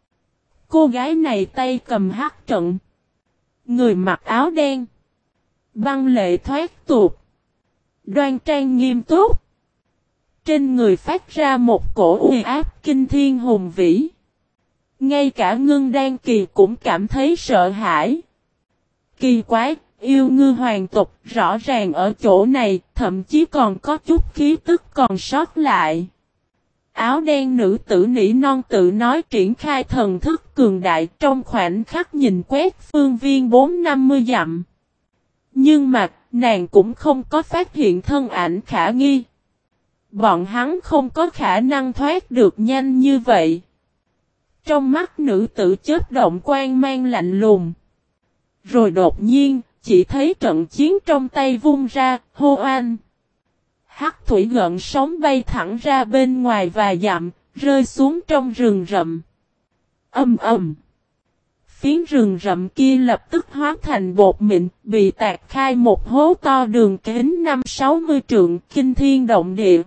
[SPEAKER 1] Cô gái này tay cầm hắc trận. Người mặc áo đen. Băng lệ thoát tục. Đoan trang nghiêm túc. Trên người phát ra một cổ uy áp kinh thiên hùng vĩ. Ngay cả ngưng đan kỳ cũng cảm thấy sợ hãi. Kỳ quái, yêu ngư hoàng tộc rõ ràng ở chỗ này, thậm chí còn có chút khí tức còn sót lại. Áo đen nữ tử nỉ non tự nói triển khai thần thức cường đại trong khoảnh khắc nhìn quét phương viên bốn năm mươi dặm. Nhưng mà, nàng cũng không có phát hiện thân ảnh khả nghi. Bọn hắn không có khả năng thoát được nhanh như vậy. Trong mắt nữ tử chớp động quang mang lạnh lùng. Rồi đột nhiên, chỉ thấy trận chiến trong tay vung ra, hô oanh. Hắc thủy gợn sóng bay thẳng ra bên ngoài và dặm, rơi xuống trong rừng rậm. Âm ầm. Phiến rừng rậm kia lập tức hóa thành bột mịn, bị tạc khai một hố to đường kính năm sáu mươi trượng, kinh thiên động địa.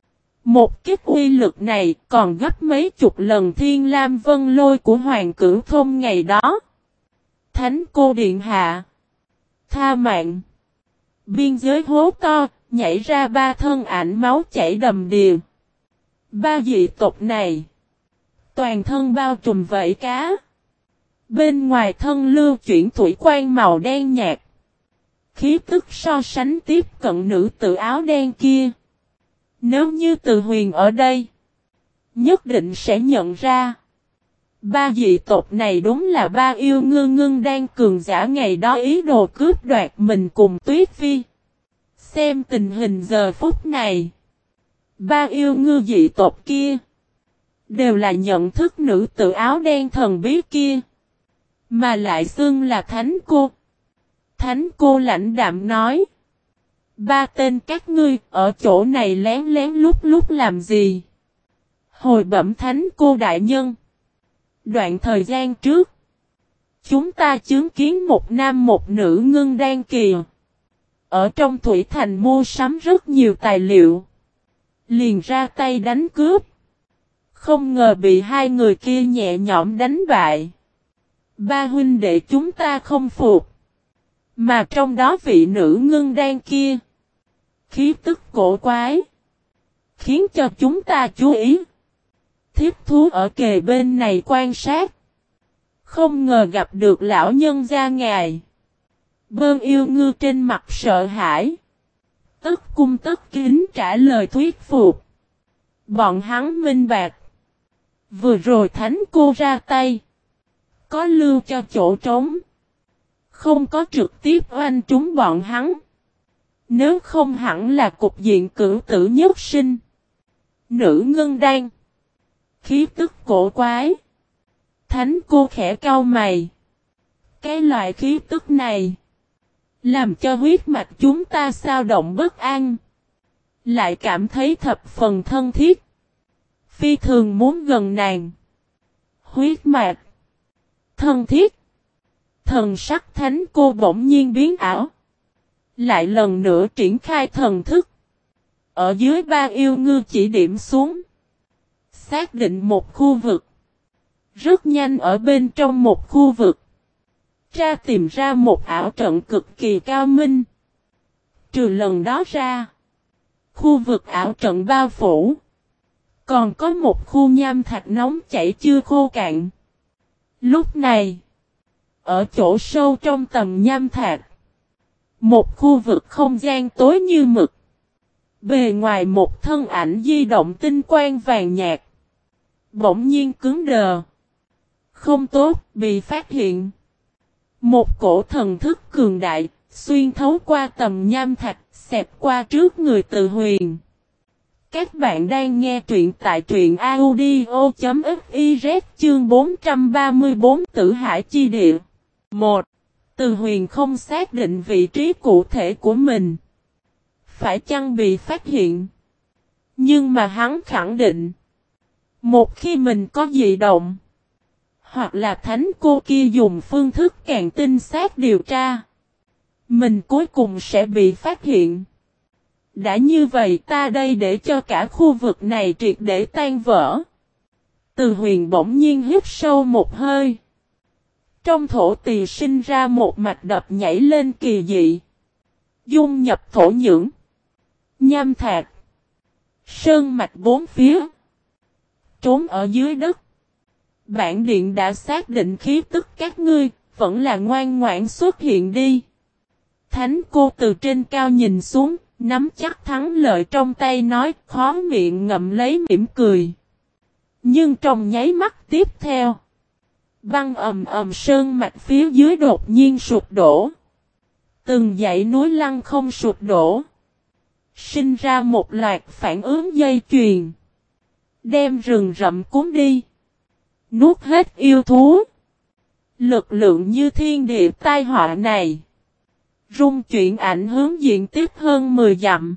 [SPEAKER 1] Một kích uy lực này còn gấp mấy chục lần Thiên Lam Vân Lôi của Hoàng Cửu Thôn ngày đó. Thánh cô điện hạ. Tha mạng. Biên giới hố to, nhảy ra ba thân ảnh máu chảy đầm đìa. Ba dị tộc này. Toàn thân bao trùm vảy cá. Bên ngoài thân lưu chuyển thủy quang màu đen nhạt. Khí tức so sánh tiếp cận nữ tử áo đen kia. Nếu như Từ Huyền ở đây, nhất định sẽ nhận ra. Ba dị tộc này đúng là ba yêu ngư ngưng đang cường giả ngày đó ý đồ cướp đoạt mình cùng Tuyết Phi. Xem tình hình giờ phút này. Ba yêu ngư dị tộc kia đều là nhận thức nữ tử áo đen thần bí kia. Mà lại xưng là thánh cô. Thánh cô lãnh đạm nói. Ba tên các ngươi ở chỗ này lén lén lúc lúc làm gì? Hồi bẩm thánh cô đại nhân. Đoạn thời gian trước. Chúng ta chứng kiến một nam một nữ ngưng đan kỳ. Ở trong Thủy Thành mua sắm rất nhiều tài liệu. Liền ra tay đánh cướp. Không ngờ bị hai người kia nhẹ nhõm đánh bại. Ba huynh đệ chúng ta không phục. Mà trong đó vị nữ ngưng đan kia. Khí tức cổ quái. Khiến cho chúng ta chú ý. Thiếp thú ở kề bên này quan sát. Không ngờ gặp được lão nhân gia ngài. Bơn yêu ngư trên mặt sợ hãi. Tất cung tất kính trả lời thuyết phục. Bọn hắn minh bạc. Vừa rồi thánh cô ra tay. Có lưu cho chỗ trống. Không có trực tiếp oanh trúng bọn hắn. Nếu không hẳn là cục diện cửu tử nhất sinh. Nữ ngân đan. Khí tức cổ quái. Thánh cô khẽ cau mày. Cái loại khí tức này. Làm cho huyết mạch chúng ta xao động bất an. Lại cảm thấy thập phần thân thiết. Phi thường muốn gần nàng. Huyết mạch. Thân thiết. Thần sắc thánh cô bỗng nhiên biến ảo. Lại lần nữa triển khai thần thức. Ở dưới ba yêu ngư chỉ điểm xuống. Xác định một khu vực. Rất nhanh ở bên trong một khu vực. Tra tìm ra một ảo trận cực kỳ cao minh. Trừ lần đó ra. Khu vực ảo trận bao phủ. Còn có một khu nham thạch nóng chảy chưa khô cạn. Lúc này. Ở chỗ sâu trong tầng nham thạch. Một khu vực không gian tối như mực. Bề ngoài một thân ảnh di động tinh quang vàng nhạt. Bỗng nhiên cứng đờ. Không tốt, bị phát hiện. Một cổ thần thức cường đại, xuyên thấu qua tầm nham thạch, xẹp qua trước người Từ Huyền. Các bạn đang nghe truyện tại truyện audio.fiz chương bốn trăm ba mươi tư Tử Hải Chi Địa. một. Từ Huyền không xác định vị trí cụ thể của mình. Phải chăng bị phát hiện? Nhưng mà hắn khẳng định. Một khi mình có dị động. Hoặc là thánh cô kia dùng phương thức càng tinh xác điều tra. Mình cuối cùng sẽ bị phát hiện. Đã như vậy ta đây để cho cả khu vực này triệt để tan vỡ. Từ Huyền bỗng nhiên hít sâu một hơi. Trong thổ tỳ sinh ra một mạch đập nhảy lên kỳ dị. Dung nhập thổ nhưỡng. Nham thạch. Sơn mạch bốn phía. Trốn ở dưới đất. Bản điện đã xác định khí tức các ngươi, vẫn là ngoan ngoãn xuất hiện đi. Thánh cô từ trên cao nhìn xuống, nắm chắc thắng lợi trong tay nói, khó miệng ngậm lấy mỉm cười. Nhưng trong nháy mắt tiếp theo, băng ầm ầm sơn mạch phía dưới đột nhiên sụp đổ. Từng dãy núi lăng không sụp đổ. Sinh ra một loạt phản ứng dây chuyền. Đem rừng rậm cuốn đi. Nuốt hết yêu thú. Lực lượng như thiên địa tai họa này. Rung chuyển ảnh hướng diện tiếp hơn mười dặm.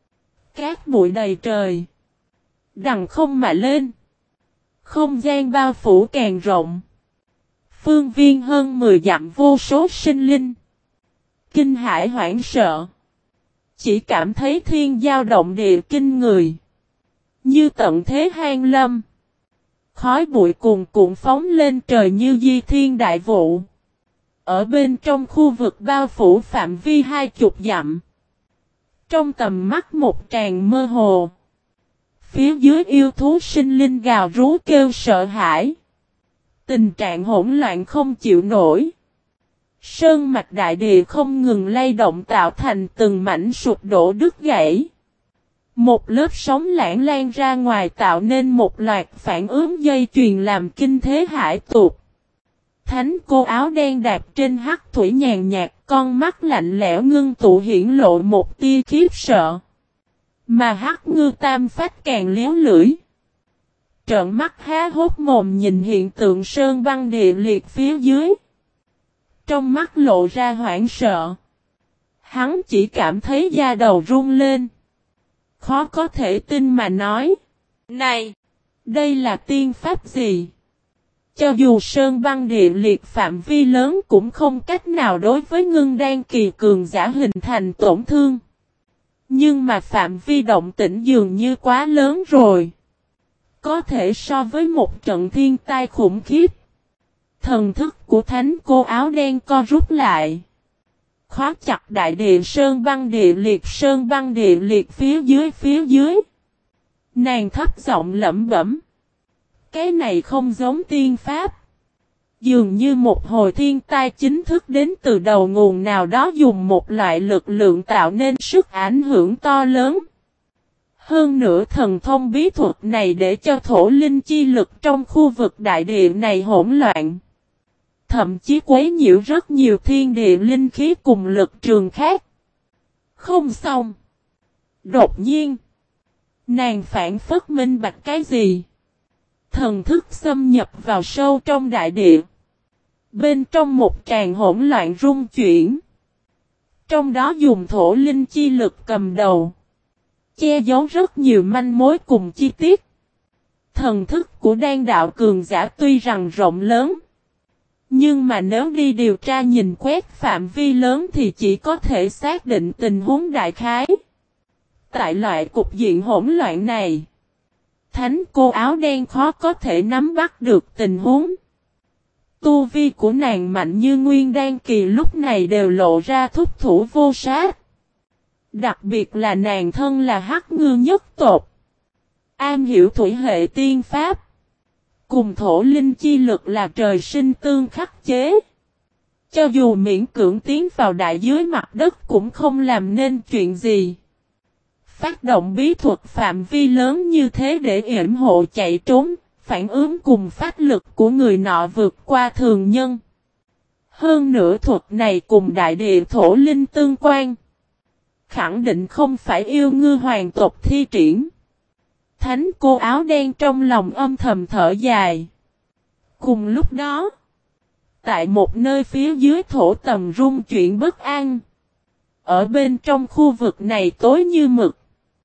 [SPEAKER 1] Cát bụi đầy trời. Đằng không mà lên. Không gian bao phủ càng rộng. Phương viên hơn mười dặm vô số sinh linh. Kinh hãi hoảng sợ. Chỉ cảm thấy thiên dao động địa kinh người. Như tận thế hang lâm. Khói bụi cuồn cuộn phóng lên trời như di thiên đại vụ. Ở bên trong khu vực bao phủ phạm vi hai chục dặm. Trong tầm mắt một tràng mơ hồ. Phía dưới yêu thú sinh linh gào rú kêu sợ hãi. Tình trạng hỗn loạn không chịu nổi. Sơn mạch đại địa không ngừng lay động tạo thành từng mảnh sụp đổ đứt gãy. Một lớp sóng lãng lan ra ngoài tạo nên một loạt phản ứng dây chuyền làm kinh thế hải tuột. Thánh cô áo đen đạp trên hắc thủy nhàn nhạt, con mắt lạnh lẽo ngưng tụ hiển lộ một tia khiếp sợ. Mà hắc ngư tam phách càng liếu lưỡi. Trợn mắt há hốt mồm nhìn hiện tượng sơn băng địa liệt phía dưới. Trong mắt lộ ra hoảng sợ. Hắn chỉ cảm thấy da đầu run lên. Khó có thể tin mà nói. Này! Đây là tiên pháp gì? Cho dù sơn băng địa liệt phạm vi lớn cũng không cách nào đối với ngưng đan kỳ cường giả hình thành tổn thương. Nhưng mà phạm vi động tĩnh dường như quá lớn rồi. Có thể so với một trận thiên tai khủng khiếp. Thần thức của thánh cô áo đen co rút lại. Khóa chặt đại địa sơn băng địa liệt sơn băng địa liệt phía dưới phía dưới. Nàng thấp giọng lẩm bẩm. Cái này không giống tiên pháp. Dường như một hồi thiên tai chính thức đến từ đầu nguồn nào đó dùng một loại lực lượng tạo nên sức ảnh hưởng to lớn. Hơn nữa thần thông bí thuật này để cho thổ linh chi lực trong khu vực đại địa này hỗn loạn. Thậm chí quấy nhiễu rất nhiều thiên địa linh khí cùng lực trường khác. Không xong. Đột nhiên. Nàng phản phất minh bạch cái gì? Thần thức xâm nhập vào sâu trong đại địa. Bên trong một tràng hỗn loạn rung chuyển. Trong đó dùng thổ linh chi lực cầm đầu. Che giấu rất nhiều manh mối cùng chi tiết. Thần thức của đan đạo cường giả tuy rằng rộng lớn. Nhưng mà nếu đi điều tra nhìn quét phạm vi lớn thì chỉ có thể xác định tình huống đại khái. Tại loại cục diện hỗn loạn này, thánh cô áo đen khó có thể nắm bắt được tình huống. Tu vi của nàng mạnh như nguyên đan kỳ lúc này đều lộ ra thúc thủ vô sát. Đặc biệt là nàng thân là hắc ngư nhất tộc. Am hiểu thủy hệ tiên pháp. Cùng thổ linh chi lực là trời sinh tương khắc chế. Cho dù miễn cưỡng tiến vào đại dưới mặt đất cũng không làm nên chuyện gì. Phát động bí thuật phạm vi lớn như thế để yểm hộ chạy trốn, phản ứng cùng phát lực của người nọ vượt qua thường nhân. Hơn nữa thuật này cùng đại địa thổ linh tương quan. Khẳng định không phải yêu ngư hoàng tộc thi triển. Thánh cô áo đen trong lòng âm thầm thở dài. Cùng lúc đó, tại một nơi phía dưới thổ tầm rung chuyển bất an. Ở bên trong khu vực này tối như mực.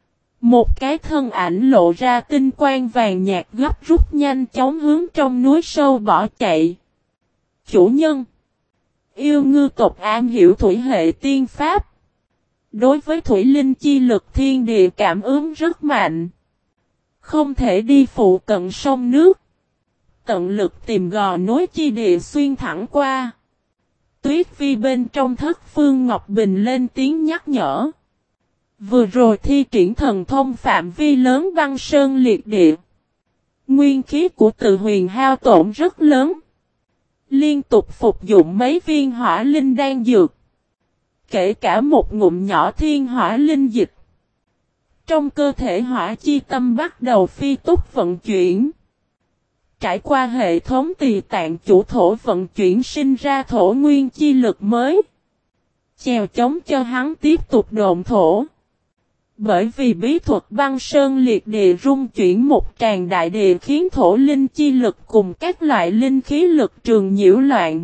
[SPEAKER 1] Một cái thân ảnh lộ ra tinh quang vàng nhạt gấp rút nhanh chóng hướng trong núi sâu bỏ chạy. Chủ nhân, yêu ngư tộc am hiểu thủy hệ tiên pháp. Đối với thủy linh chi lực thiên địa cảm ứng rất mạnh. Không thể đi phụ cận sông nước. Tận lực tìm gò nối chi địa xuyên thẳng qua. Tuyết Vi bên trong thất phương Ngọc Bình lên tiếng nhắc nhở. Vừa rồi thi triển thần thông phạm vi lớn băng sơn liệt địa. Nguyên khí của Từ Huyền hao tổn rất lớn. Liên tục phục dụng mấy viên hỏa linh đan dược. Kể cả một ngụm nhỏ thiên hỏa linh dịch. Trong cơ thể hỏa chi tâm bắt đầu phi tốc vận chuyển. Trải qua hệ thống tỳ tạng chủ thổ vận chuyển sinh ra thổ nguyên chi lực mới. chèo chống cho hắn tiếp tục độn thổ. Bởi vì bí thuật băng sơn liệt địa rung chuyển một tràng đại địa khiến thổ linh chi lực cùng các loại linh khí lực trường nhiễu loạn.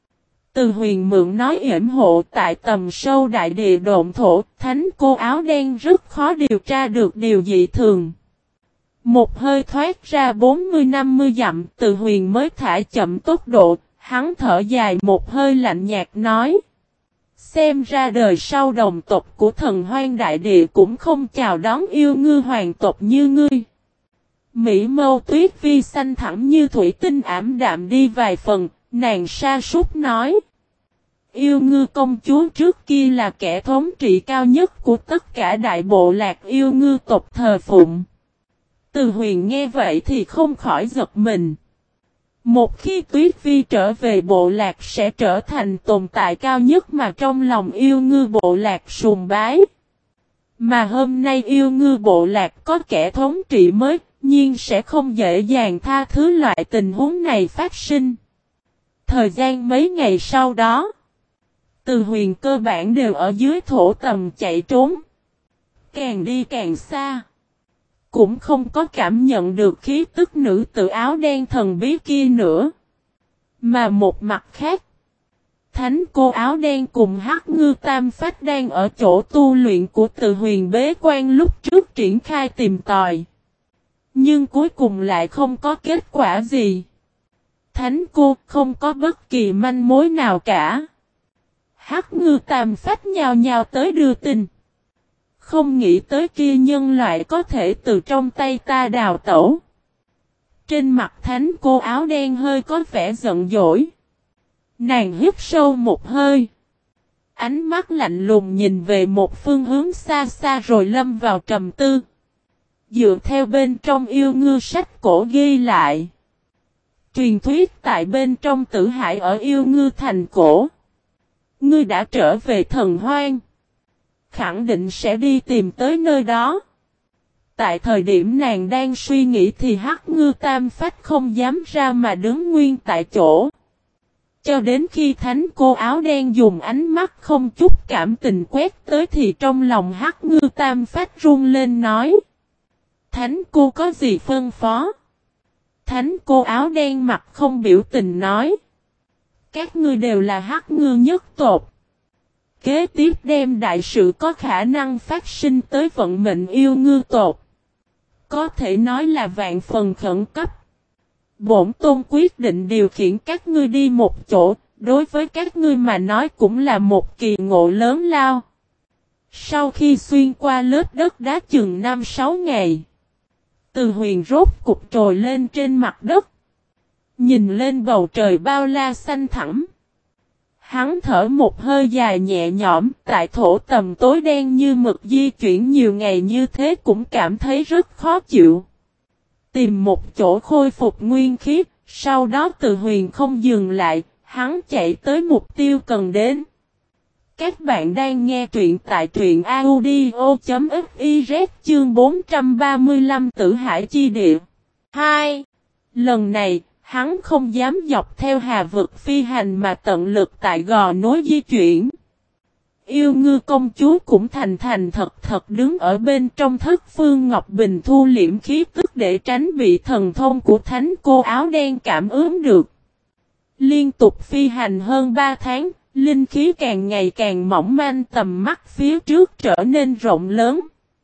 [SPEAKER 1] Từ Huyền mượn nói yểm hộ tại tầm sâu đại địa độn thổ, thánh cô áo đen rất khó điều tra được điều dị thường. Một hơi thoát ra bốn mươi năm mươi dặm, Từ Huyền mới thả chậm tốc độ, hắn thở dài một hơi lạnh nhạt nói. Xem ra đời sau đồng tộc của thần hoang đại địa cũng không chào đón yêu ngư hoàng tộc như ngươi. Mỹ mâu tuyết vi xanh thẳm như thủy tinh ảm đạm đi vài phần, nàng sa sút nói. Yêu ngư công chúa trước kia là kẻ thống trị cao nhất của tất cả đại bộ lạc yêu ngư tộc thờ phụng. Từ Huyền nghe vậy thì không khỏi giật mình. Một khi Tuyết Vi trở về bộ lạc sẽ trở thành tồn tại cao nhất mà trong lòng yêu ngư bộ lạc sùng bái. Mà hôm nay yêu ngư bộ lạc có kẻ thống trị mới, nhiên sẽ không dễ dàng tha thứ loại tình huống này phát sinh. Thời gian mấy ngày sau đó, Từ Huyền cơ bản đều ở dưới thổ tầm chạy trốn. Càng đi càng xa. Cũng không có cảm nhận được khí tức nữ tử áo đen thần bí kia nữa. Mà một mặt khác, thánh cô áo đen cùng Hắc Ngư Tam Phách đang ở chỗ tu luyện của Từ Huyền bế quan lúc trước triển khai tìm tòi. Nhưng cuối cùng lại không có kết quả gì. Thánh cô không có bất kỳ manh mối nào cả. Hắc Ngư Tam Phách nhào nhào tới đưa tin. Không nghĩ tới kia nhân loại có thể từ trong tay ta đào tẩu. Trên mặt thánh cô áo đen hơi có vẻ giận dỗi. Nàng hít sâu một hơi. Ánh mắt lạnh lùng nhìn về một phương hướng xa xa rồi lâm vào trầm tư. Dựa theo bên trong yêu ngư sách cổ ghi lại. Truyền thuyết tại bên trong Tử Hải ở yêu ngư thành cổ. Ngươi đã trở về thần hoang. Khẳng định sẽ đi tìm tới nơi đó. Tại thời điểm nàng đang suy nghĩ thì Hắc Ngư Tam Phách không dám ra mà đứng nguyên tại chỗ. Cho đến khi thánh cô áo đen dùng ánh mắt không chút cảm tình quét tới thì trong lòng Hắc Ngư Tam Phách run lên nói. Thánh cô có gì phân phó? Thánh cô áo đen mặt không biểu tình nói. Các ngươi đều là Hắc Ngư nhất tộc. Kế tiếp đem đại sự có khả năng phát sinh tới vận mệnh yêu ngư tộc. Có thể nói là vạn phần khẩn cấp. Bổn tôn quyết định điều khiển các ngươi đi một chỗ, đối với các ngươi mà nói cũng là một kỳ ngộ lớn lao. Sau khi xuyên qua lớp đất đá chừng năm sáu ngày, Từ Huyền rốt cục trồi lên trên mặt đất. Nhìn lên bầu trời bao la xanh thẳm. Hắn thở một hơi dài nhẹ nhõm, tại thổ tầm tối đen như mực di chuyển nhiều ngày như thế cũng cảm thấy rất khó chịu. Tìm một chỗ khôi phục nguyên khí, sau đó Từ Huyền không dừng lại, hắn chạy tới mục tiêu cần đến. Các bạn đang nghe truyện tại truyện audio chấm fiz chương bốn trăm ba mươi lăm Tử Hải chi địa. hai. Lần này, hắn không dám dọc theo hà vực phi hành mà tận lực tại gò nối di chuyển. Yêu ngư công chúa cũng thành thành thật thật đứng ở bên trong thất phương Ngọc Bình thu liễm khí tức để tránh bị thần thông của thánh cô áo đen cảm ứng được. Liên tục phi hành hơn ba tháng, linh khí càng ngày càng mỏng manh, tầm mắt phía trước trở nên rộng lớn.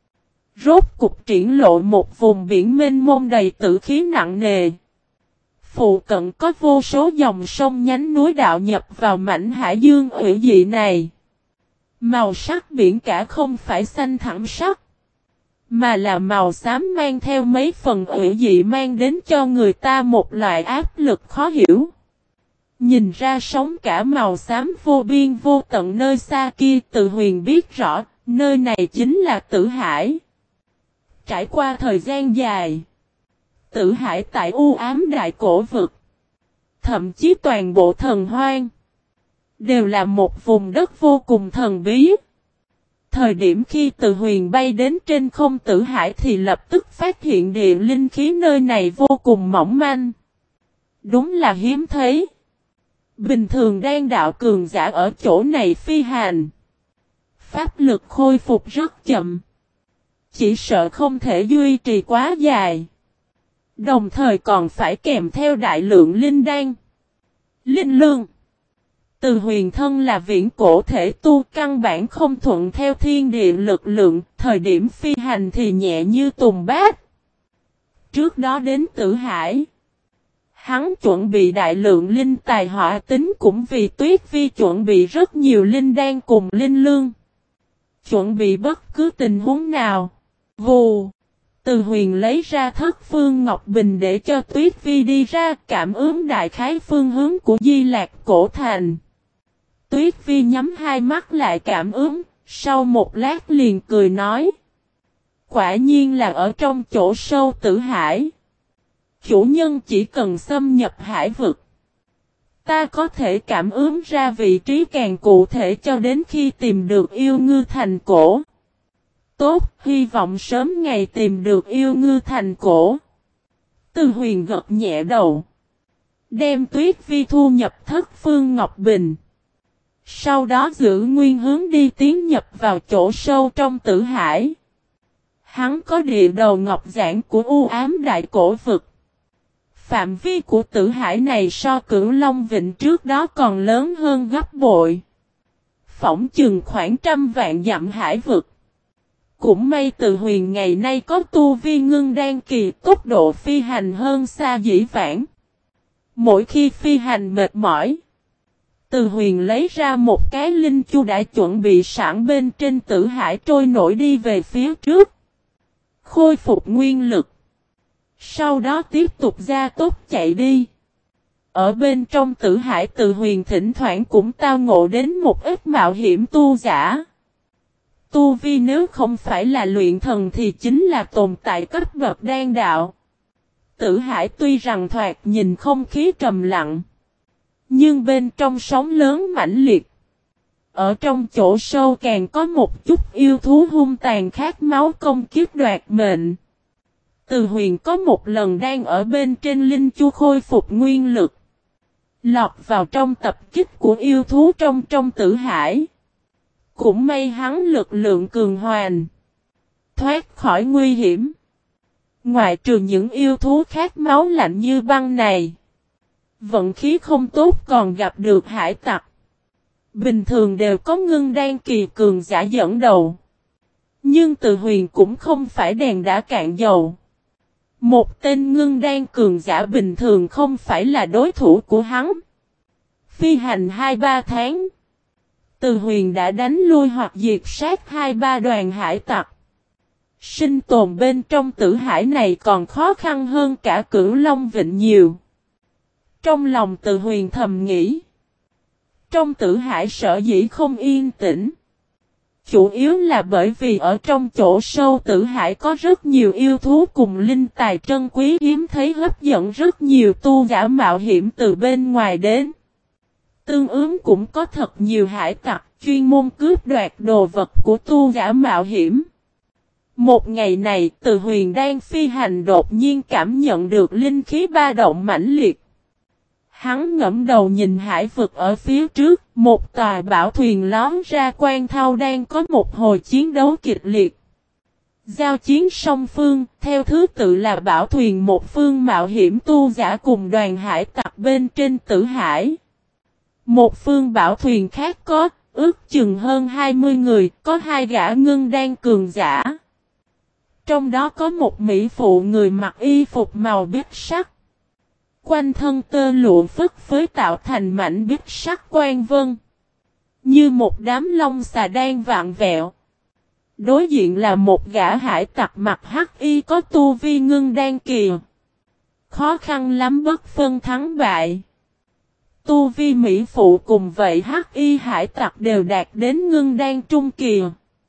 [SPEAKER 1] Rốt cục triển lộ một vùng biển mênh mông đầy tử khí nặng nề. Phụ cận có vô số dòng sông nhánh núi đạo nhập vào mảnh hải dương ủy dị này. Màu sắc biển cả không phải xanh thẳm sắc, mà là màu xám mang theo mấy phần ủy dị, mang đến cho người ta một loại áp lực khó hiểu. Nhìn ra sóng cả màu xám vô biên vô tận nơi xa kia, Từ Huyền biết rõ, nơi này chính là Tử Hải. Trải qua thời gian dài, Tử Hải tại u ám đại cổ vực, thậm chí toàn bộ thần hoang, đều là một vùng đất vô cùng thần bí. Thời điểm khi Từ Huyền bay đến trên không Tử Hải thì lập tức phát hiện địa linh khí nơi này vô cùng mỏng manh. Đúng là hiếm thấy. Bình thường đang đạo cường giả ở chỗ này phi hành, pháp lực khôi phục rất chậm. Chỉ sợ không thể duy trì quá dài. Đồng thời còn phải kèm theo đại lượng linh đan, linh lương. Từ huyền thân là viễn cổ thể tu căn bản không thuận theo thiên địa lực lượng, thời điểm phi hành thì nhẹ như tùng bát. Trước đó đến Tử Hải, hắn chuẩn bị đại lượng linh tài hỏa tính cũng vì Tuyết Vi chuẩn bị rất nhiều linh đan cùng linh lương. Chuẩn bị bất cứ tình huống nào. Vù! Từ huyền lấy ra thất phương Ngọc Bình để cho Tuyết Vi đi ra cảm ứng đại khái phương hướng của Di Lạc Cổ Thành. Tuyết Vi nhắm hai mắt lại cảm ứng, sau một lát liền cười nói. Quả nhiên là ở trong chỗ sâu Tử Hải. Chủ nhân chỉ cần xâm nhập hải vực. Ta có thể cảm ứng ra vị trí càng cụ thể cho đến khi tìm được yêu ngư thành cổ. Tốt, hy vọng sớm ngày tìm được yêu ngư thành cổ. Từ huyền gật nhẹ đầu. Đem Tuyết Vi thu nhập thất phương Ngọc Bình. Sau đó giữ nguyên hướng đi tiến nhập vào chỗ sâu trong Tử Hải. Hắn có địa đầu ngọc giản của u ám đại cổ vực. Phạm vi của Tử Hải này so Cửu Long Vịnh trước đó còn lớn hơn gấp bội. Phỏng chừng khoảng trăm vạn dặm hải vực. Cũng may Từ huyền ngày nay có tu vi ngưng đan kỳ, tốc độ phi hành hơn xa dĩ vãng. Mỗi khi phi hành mệt mỏi, Từ huyền lấy ra một cái linh chu đã chuẩn bị sẵn bên trên Tử Hải trôi nổi đi về phía trước. Khôi phục nguyên lực. Sau đó tiếp tục gia tốc chạy đi. Ở bên trong Tử Hải Từ huyền thỉnh thoảng cũng tao ngộ đến một ít mạo hiểm tu giả. Tu vi nếu không phải là luyện thần thì chính là tồn tại cấp bậc đan đạo. Tử Hải tuy rằng thoạt nhìn không khí trầm lặng, nhưng bên trong sóng lớn mãnh liệt. Ở trong chỗ sâu càng có một chút yêu thú hung tàn khát máu công kiếp đoạt mệnh. Từ huyền có một lần đang ở bên trên linh chu khôi phục nguyên lực. Lọt vào trong tập kích của yêu thú trong trong Tử Hải. Cũng may hắn lực lượng cường hoành. Thoát khỏi nguy hiểm. Ngoài trừ những yêu thú khát máu lạnh như băng này. Vận khí không tốt còn gặp được hải tặc. Bình thường đều có ngưng đan kỳ cường giả dẫn đầu. Nhưng Từ huyền cũng không phải đèn đã cạn dầu. Một tên ngưng đan cường giả bình thường không phải là đối thủ của hắn. Phi hành hai ba tháng. Từ huyền đã đánh lui hoặc diệt sát hai ba đoàn hải tặc. Sinh tồn bên trong Tử Hải này còn khó khăn hơn cả Cửu Long Vịnh nhiều. Trong lòng Từ huyền thầm nghĩ. Trong Tử Hải sở dĩ không yên tĩnh. Chủ yếu là bởi vì ở trong chỗ sâu Tử Hải có rất nhiều yêu thú cùng linh tài trân quý hiếm thấy hấp dẫn rất nhiều tu giả mạo hiểm từ bên ngoài đến. Tương ứng cũng có thật nhiều hải tặc chuyên môn cướp đoạt đồ vật của tu giả mạo hiểm. Một ngày này Từ huyền đang phi hành đột nhiên cảm nhận được linh khí ba động mãnh liệt. Hắn ngẫm đầu nhìn hải vực ở phía trước, một tòa bảo thuyền lón ra quang thao đang có một hồi chiến đấu kịch liệt. Giao chiến song phương, theo thứ tự là bảo thuyền một phương mạo hiểm tu giả cùng đoàn hải tặc bên trên Tử Hải. Một phương bảo thuyền khác có, ước chừng hơn hai mươi người, có hai gã ngưng đan cường giả. Trong đó có một mỹ phụ người mặc y phục màu bích sắc. Quanh thân tơ lụa phất phới tạo thành mảnh bích sắc quang vân. Như một đám lông xà đang vạn vẹo. Đối diện là một gã hải tặc mặc hắc y có tu vi ngưng đan kỳ. Khó khăn lắm bất phân thắng bại. Tu vi mỹ phụ cùng vậy hắc y hải tặc đều đạt đến ngưng đan trung kỳ.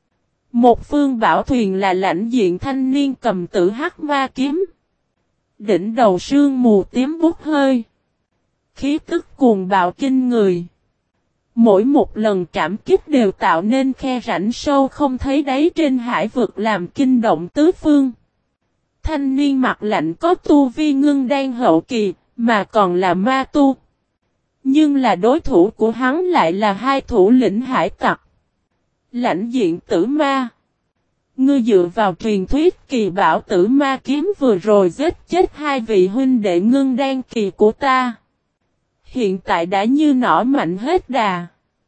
[SPEAKER 1] Một phương bảo thuyền là lãnh diện thanh niên cầm tử hắc ma kiếm. Đỉnh đầu sương mù tím bút hơi. Khí tức cuồng bạo kinh người. Mỗi một lần trảm kích đều tạo nên khe rãnh sâu không thấy đáy trên hải vực làm kinh động tứ phương. Thanh niên mặt lạnh có tu vi ngưng đan hậu kỳ, mà còn là ma tu. Nhưng là đối thủ của hắn lại là hai thủ lĩnh hải tặc. Lãnh diện tử ma. Ngươi dựa vào truyền thuyết kỳ bảo tử ma kiếm vừa rồi giết chết hai vị huynh đệ ngưng đan kỳ của ta. Hiện tại đã như nỏ mạnh hết đà.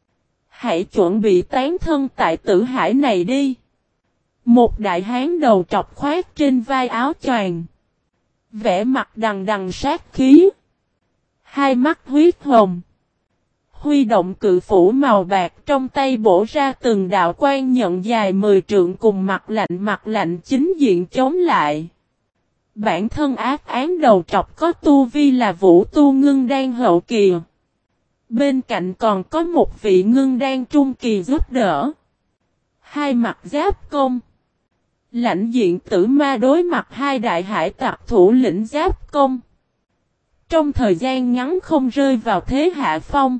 [SPEAKER 1] Hãy chuẩn bị tán thân tại tử hải này đi. Một đại hán đầu trọc khoét trên vai áo choàng. Vẽ mặt đằng đằng sát khí. Hai mắt huyết hồng. Huy động cự phủ màu bạc trong tay bổ ra từng đạo quan nhận dài mười trượng cùng mặt lạnh mặt lạnh chính diện chống lại. Bản thân ác án đầu trọc có tu vi là vũ tu ngưng đan hậu kỳ. Bên cạnh còn có một vị ngưng đan trung kỳ giúp đỡ. Hai mặt giáp công. Lãnh diện tử ma đối mặt hai đại hải tặc thủ lĩnh giáp công. Trong thời gian ngắn không rơi vào thế hạ phong.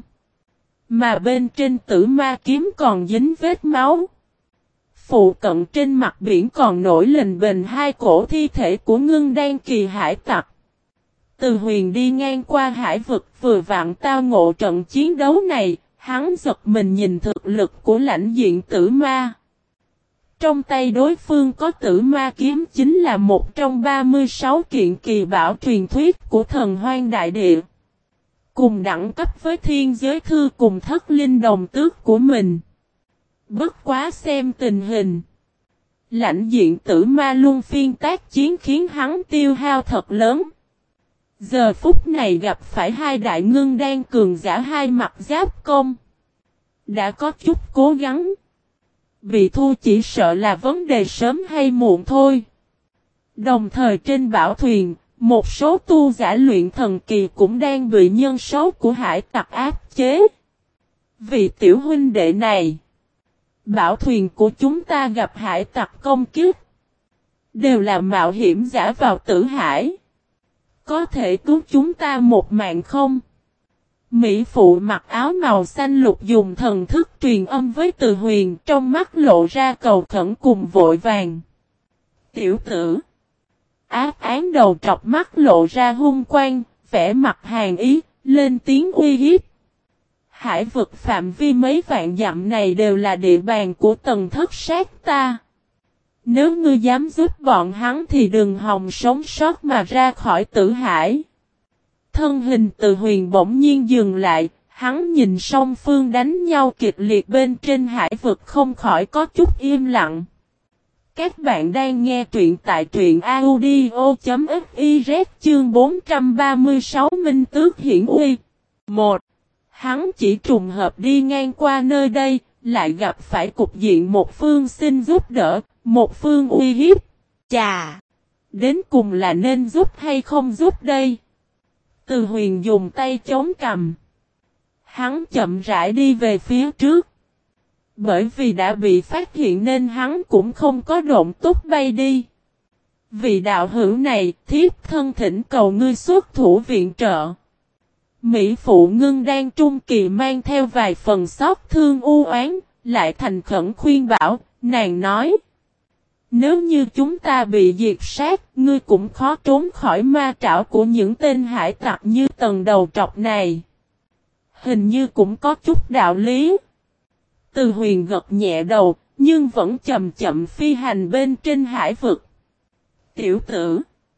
[SPEAKER 1] Mà bên trên tử ma kiếm còn dính vết máu. Phụ cận trên mặt biển còn nổi lềnh bềnh hai cổ thi thể của ngưng đan kỳ hải tặc. Từ Huyền đi ngang qua hải vực vừa vặn tao ngộ trận chiến đấu này, hắn giật mình nhìn thực lực của lãnh diện tử ma. Trong tay đối phương có tử ma kiếm chính là một trong ba mươi sáu kiện kỳ bảo truyền thuyết của thần hoang đại địa. Cùng đẳng cấp với thiên giới thư cùng thất linh đồng tước của mình. Bất quá xem tình hình. Lãnh diện tử ma luôn phiên tác chiến khiến hắn tiêu hao thật lớn. Giờ phút này gặp phải hai đại ngưng đan cường giả hai mặt giáp công. Đã có chút cố gắng. Bị thua chỉ sợ là vấn đề sớm hay muộn thôi. Đồng thời trên bảo thuyền, một số tu giả luyện thần kỳ cũng đang bị nhân số của hải tặc áp chế. Vì tiểu huynh đệ này, bảo thuyền của chúng ta gặp hải tặc công kích. Đều là mạo hiểm giả vào tử hải. Có thể cứu chúng ta một mạng không? Mỹ phụ mặc áo màu xanh lục dùng thần thức truyền âm với Từ Huyền, trong mắt lộ ra cầu khẩn cùng vội vàng. Tiểu tử. Ác án đầu trọc mắt lộ ra hung quang, vẻ mặt hàn ý, lên tiếng uy hiếp. Hải vực phạm vi mấy vạn dặm này đều là địa bàn của tầng thất sát ta. Nếu ngươi dám giúp bọn hắn thì đừng hòng sống sót mà ra khỏi tử hải. Thân hình Từ Huyền bỗng nhiên dừng lại, hắn nhìn song phương đánh nhau kịch liệt bên trên hải vực không khỏi có chút im lặng. Các bạn đang nghe truyện tại truyện audio.fiz chương bốn trăm ba mươi sáu Minh Tước Hiển Uy. một. Hắn chỉ trùng hợp đi ngang qua nơi đây, lại gặp phải cục diện một phương xin giúp đỡ, một phương uy hiếp. Chà! Đến cùng là nên giúp hay không giúp đây? Từ Huyền dùng tay chống cằm. Hắn chậm rãi đi về phía trước. Bởi vì đã bị phát hiện nên hắn cũng không có động túc bay đi. Vì đạo hữu này, thiếp thân thỉnh cầu ngươi xuất thủ viện trợ. Mỹ phụ ngưng đang trung kỳ mang theo vài phần xót thương u oán, lại thành khẩn khuyên bảo, nàng nói. Nếu như chúng ta bị diệt sát, ngươi cũng khó trốn khỏi ma trảo của những tên hải tặc như tầng đầu trọc này. Hình như cũng có chút đạo lý. Từ Huyền gật nhẹ đầu, nhưng vẫn chậm chậm phi hành bên trên hải vực. Tiểu tử,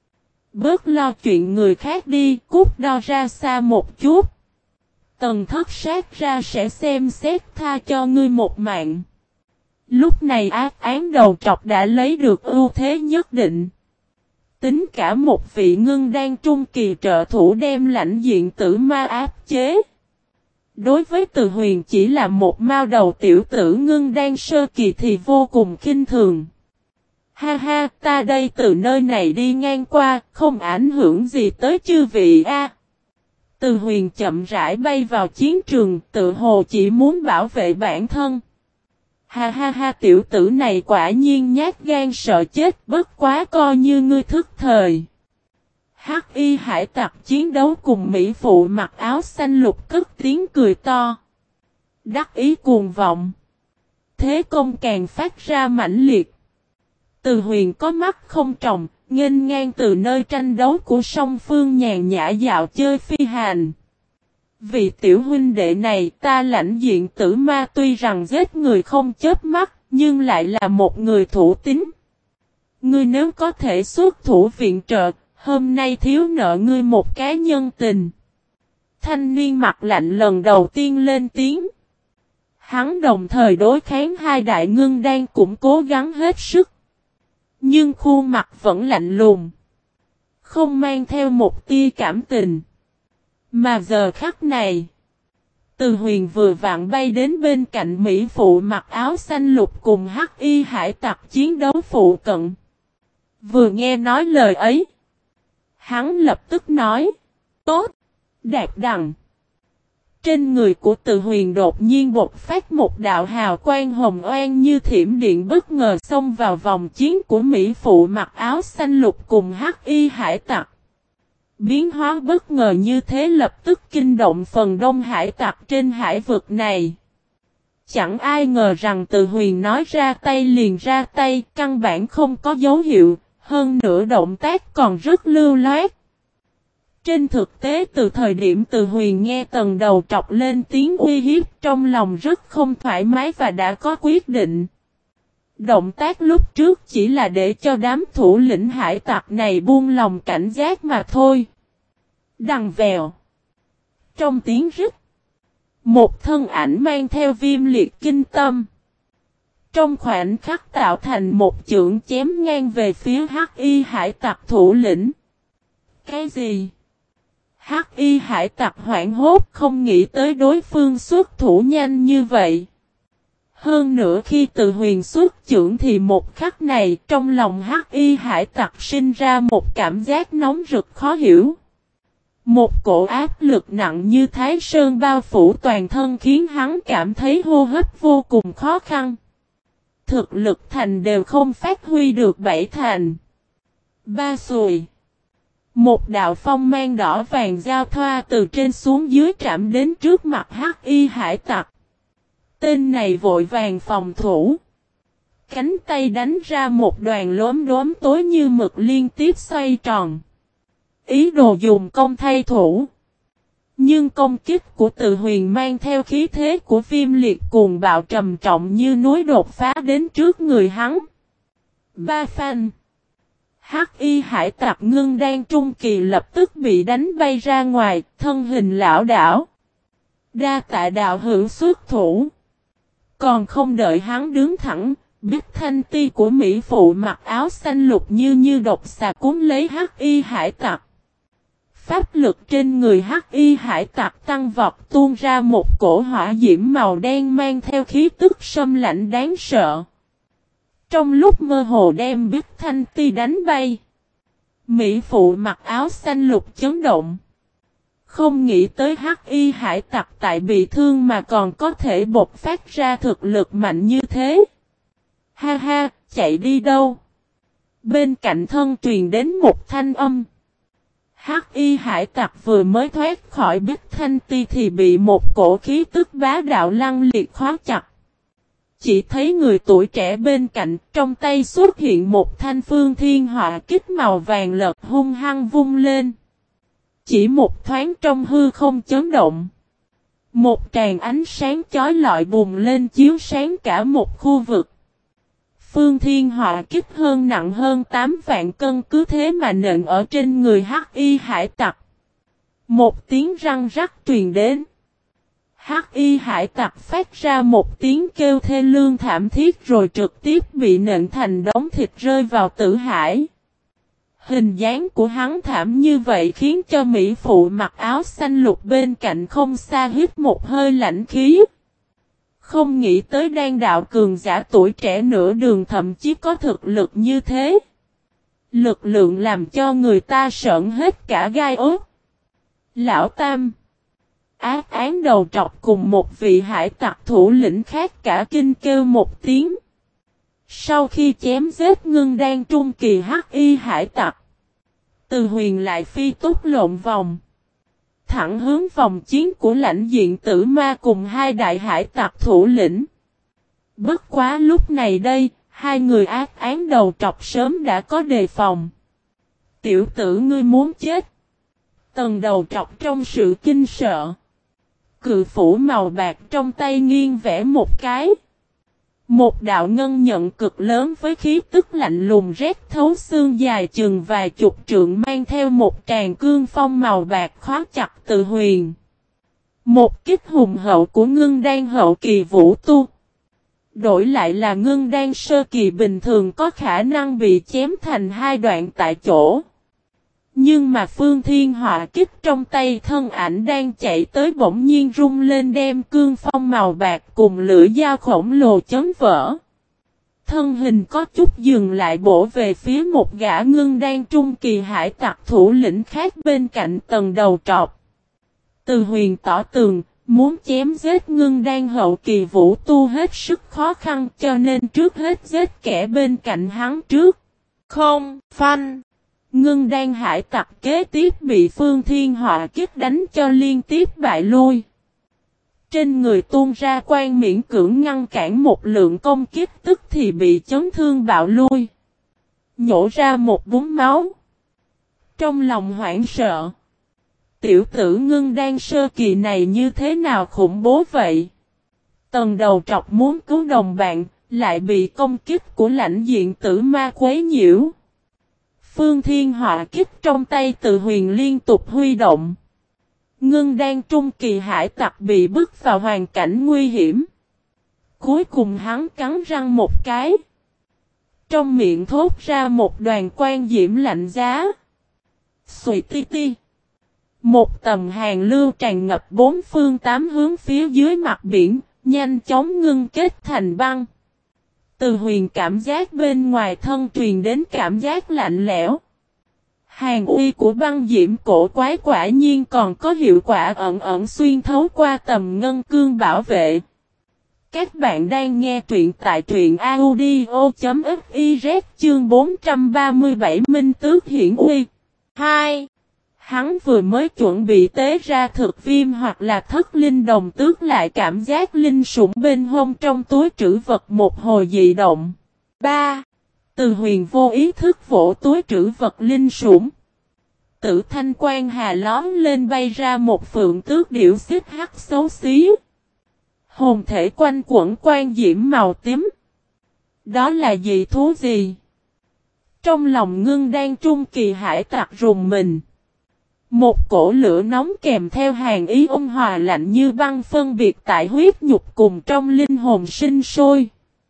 [SPEAKER 1] bớt lo chuyện người khác đi, cút đo ra xa một chút. Tầng thất sát ra sẽ xem xét tha cho ngươi một mạng. Lúc này ác án đầu trọc đã lấy được ưu thế nhất định. Tính cả một vị ngưng đan trung kỳ trợ thủ đem lãnh diện tử ma áp chế. Đối với Từ Huyền chỉ là một mao đầu tiểu tử ngưng đan sơ kỳ thì vô cùng khinh thường. Ha ha, ta đây từ nơi này đi ngang qua, không ảnh hưởng gì tới chư vị a. Từ Huyền chậm rãi bay vào chiến trường, tự hồ chỉ muốn bảo vệ bản thân. Ha ha ha, tiểu tử này quả nhiên nhát gan sợ chết, bất quá coi như ngươi thức thời. Hắc y hải tặc chiến đấu cùng mỹ phụ mặc áo xanh lục cất tiếng cười to. Đắc ý cuồng vọng. Thế công càng phát ra mãnh liệt. Từ Huyền có mắt không tròng, nghênh ngang từ nơi tranh đấu của song phương nhàn nhã dạo chơi phi hành. Vì tiểu huynh đệ này ta lãnh diện tử ma tuy rằng giết người không chớp mắt, nhưng lại là một người thủ tín. Ngươi nếu có thể xuất thủ viện trợ, hôm nay thiếu nợ ngươi một cái nhân tình. Thanh niên mặt lạnh lần đầu tiên lên tiếng. Hắn đồng thời đối kháng hai đại ngưng đang cũng cố gắng hết sức. Nhưng khuôn mặt vẫn lạnh lùng. Không mang theo một tia cảm tình. Mà giờ khắc này, Từ Huyền vừa vặn bay đến bên cạnh mỹ phụ mặc áo xanh lục cùng hắc y hải tặc chiến đấu phụ cận. Vừa nghe nói lời ấy, hắn lập tức nói, tốt, đạt đằng. Trên người của Từ Huyền đột nhiên bộc phát một đạo hào quang hồng oan như thiểm điện bất ngờ xông vào vòng chiến của mỹ phụ mặc áo xanh lục cùng hắc y hải tặc. Biến hóa bất ngờ như thế lập tức kinh động phần đông hải tặc trên hải vực này. Chẳng ai ngờ rằng Từ Huyền nói ra tay liền ra tay, căn bản không có dấu hiệu, hơn nữa động tác còn rất lưu loát. Trên thực tế từ thời điểm Từ Huyền nghe tầng đầu trọc lên tiếng uy hiếp trong lòng rất không thoải mái và đã có quyết định. Động tác lúc trước chỉ là để cho đám thủ lĩnh hải tặc này buông lòng cảnh giác mà thôi. Đằng vèo. Trong tiếng rít, một thân ảnh mang theo viêm liệt kinh tâm. Trong khoảnh khắc tạo thành một chưởng chém ngang về phía hắc y hải tặc thủ lĩnh. Cái gì? Hắc y hải tặc hoảng hốt không nghĩ tới đối phương xuất thủ nhanh như vậy. Hơn nữa khi Từ Huyền xuất chưởng thì một khắc này trong lòng hắc y hải tặc sinh ra một cảm giác nóng rực khó hiểu. Một cổ áp lực nặng như Thái Sơn bao phủ toàn thân khiến hắn cảm thấy hô hấp vô cùng khó khăn. Thực lực thành đều không phát huy được bảy thành. Ba sùi. Một đạo phong mang đỏ vàng giao thoa từ trên xuống dưới chạm đến trước mặt hắc y hải tặc. Tên này vội vàng phòng thủ. Cánh tay đánh ra một đoàn lốm đốm tối như mực liên tiếp xoay tròn. Ý đồ dùng công thay thủ. Nhưng công kích của Từ Huyền mang theo khí thế của viêm liệt cuồng bạo trầm trọng như núi đột phá đến trước người hắn. Ba phanh. Hắc y hải tặc ngưng đang trung kỳ lập tức bị đánh bay ra ngoài, thân hình lão đảo. Đa tạ đạo hữu xuất thủ. Còn không đợi hắn đứng thẳng, Bích Thanh Ti của mỹ phụ mặc áo xanh lục như như độc xà cuốn lấy hắc y hải tặc. Pháp lực trên người hắc y hải tặc tăng vọt tuôn ra một cổ hỏa diễm màu đen mang theo khí tức xâm lạnh đáng sợ. Trong lúc mơ hồ đem Bích Thanh Ti đánh bay, mỹ phụ mặc áo xanh lục chấn động. Không nghĩ tới hắc y hải tặc tại bị thương mà còn có thể bộc phát ra thực lực mạnh như thế. Ha ha, chạy đi đâu? Bên cạnh thân truyền đến một thanh âm. Hắc y hải tặc vừa mới thoát khỏi Bích Thanh Ti thì bị một cổ khí tức bá đạo lăng liệt khóa chặt. Chỉ thấy người tuổi trẻ bên cạnh trong tay xuất hiện một thanh phương thiên họa kích màu vàng lật hung hăng vung lên. Chỉ một thoáng trong hư không chấn động. Một tràng ánh sáng chói lọi bùng lên chiếu sáng cả một khu vực. Phương thiên họa kích hơn nặng hơn tám vạn cân cứ thế mà nện ở trên người hắc y hải tặc. Một tiếng răng rắc truyền đến. Hắc y hải tặc phát ra một tiếng kêu thê lương thảm thiết rồi trực tiếp bị nện thành đống thịt rơi vào tử hải. Hình dáng của hắn thảm như vậy khiến cho mỹ phụ mặc áo xanh lục bên cạnh không xa hít một hơi lạnh khí. Không nghĩ tới đan đạo cường giả tuổi trẻ nửa đường thậm chí có thực lực như thế. Lực lượng làm cho người ta sợn hết cả gai ốt. Lão Tam, Ác án đầu trọc cùng một vị hải tặc thủ lĩnh khác cả kinh kêu một tiếng. Sau khi chém giết ngưng đan trung kỳ hắc y hải tặc, Từ Huyền lại phi túc lộn vòng. Thẳng hướng vòng chiến của lãnh diện tử ma cùng hai đại hải tặc thủ lĩnh. Bất quá lúc này đây, hai người ác án đầu trọc sớm đã có đề phòng. Tiểu tử ngươi muốn chết. Tần đầu trọc trong sự kinh sợ. Cự phủ màu bạc trong tay nghiêng vẽ một cái. Một đạo ngân nhận cực lớn với khí tức lạnh lùng rét thấu xương dài chừng vài chục trượng mang theo một tràng cương phong màu bạc khóa chặt Từ Huyền. Một kích hùng hậu của ngưng đan hậu kỳ vũ tu. Đổi lại là ngưng đan sơ kỳ bình thường có khả năng bị chém thành hai đoạn tại chỗ. Nhưng mà Phương Thiên Họa kích trong tay thân ảnh đang chạy tới bỗng nhiên rung lên đem cương phong màu bạc cùng lưỡi dao khổng lồ chấn vỡ. Thân hình có chút dừng lại bổ về phía một gã ngưng đan trung kỳ hải tặc thủ lĩnh khác bên cạnh tầng đầu trọc. Từ Huyền tỏ tường, muốn chém giết ngưng đan hậu kỳ vũ tu hết sức khó khăn cho nên trước hết giết kẻ bên cạnh hắn trước. Không, phanh. Ngưng đan hải tặc kế tiếp bị Phương Thiên Họa kích đánh cho liên tiếp bại lui. Trên người tuôn ra quan miễn cưỡng ngăn cản một lượng công kích tức thì bị chấn thương bạo lui. Nhổ ra một búng máu. Trong lòng hoảng sợ. Tiểu tử ngưng đan sơ kỳ này như thế nào khủng bố vậy? Tầng đầu trọc muốn cứu đồng bạn, lại bị công kích của lãnh diện tử ma quấy nhiễu. Phương Thiên Họa kích trong tay Từ Huyền liên tục huy động. Ngưng đan trung kỳ hải tặc bị bức vào hoàn cảnh nguy hiểm. Cuối cùng hắn cắn răng một cái. Trong miệng thốt ra một đoàn quan diễm lạnh giá. Xùi ti ti. Một tầm hàn lưu tràn ngập bốn phương tám hướng phía dưới mặt biển, nhanh chóng ngưng kết thành băng. Từ Huyền cảm giác bên ngoài thân truyền đến cảm giác lạnh lẽo. Hàn uy của băng diễm cổ quái quả nhiên còn có hiệu quả ẩn ẩn xuyên thấu qua tầm ngân cương bảo vệ. Các bạn đang nghe truyện tại truyện audio chấm fiz chương bốn trăm ba mươi bảy Minh Tước Hiển Uy. hai. Hắn vừa mới chuẩn bị tế ra thực viêm hoặc là thất linh đồng tước lại cảm giác linh sủng bên hông trong túi trữ vật một hồi dị động. ba. Từ Huyền vô ý thức vỗ túi trữ vật linh sủng. Tử thanh quan hà lón lên bay ra một phượng tước điểu xích hắc xấu xí. Hồn thể quanh quẩn quan diễm màu tím. Đó là gì thú gì? Trong lòng ngưng đan trung kỳ hải tặc rùng mình. Một cổ lửa nóng kèm theo hàn ý ôn hòa lạnh như băng phân biệt tại huyết nhục cùng trong linh hồn sinh sôi.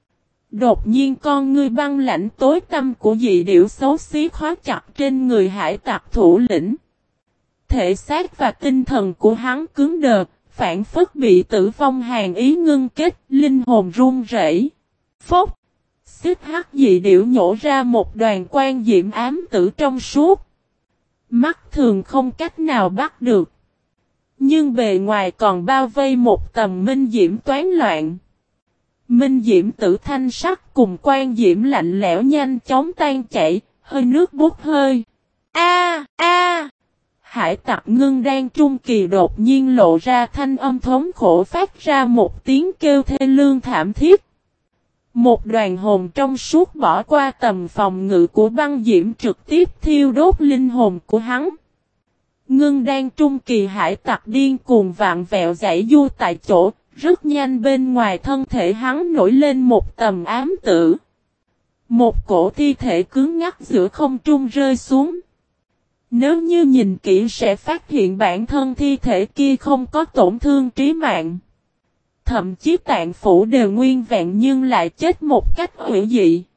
[SPEAKER 1] Đột nhiên con ngươi băng lạnh tối tăm của dị điểu xấu xí khóa chặt trên người hải tặc thủ lĩnh. Thể xác và tinh thần của hắn cứng đờ, phản phất bị tử vong hàn ý ngưng kết, linh hồn run rẩy. Phốc! Xích hắc dị điểu nhổ ra một đoàn quan diễm ám tử trong suốt. Mắt thường không cách nào bắt được. Nhưng bề ngoài còn bao vây một tầm minh diễm toán loạn. Minh diễm tử thanh sắc cùng quan diễm lạnh lẽo nhanh chóng tan chảy, hơi nước bút hơi. A a Hải tặc ngưng đan trung kỳ đột nhiên lộ ra thanh âm thống khổ phát ra một tiếng kêu thê lương thảm thiết. Một đoàn hồn trong suốt bỏ qua tầm phòng ngự của băng diễm trực tiếp thiêu đốt linh hồn của hắn. Ngưng đan trung kỳ hải tặc điên cuồng vạn vẹo giãy du tại chỗ, rất nhanh bên ngoài thân thể hắn nổi lên một tầm ám tử. Một cổ thi thể cứng ngắc giữa không trung rơi xuống. Nếu như nhìn kỹ sẽ phát hiện bản thân thi thể kia không có tổn thương trí mạng. Thậm chí tạng phủ đều nguyên vẹn nhưng lại chết một cách hủy dị.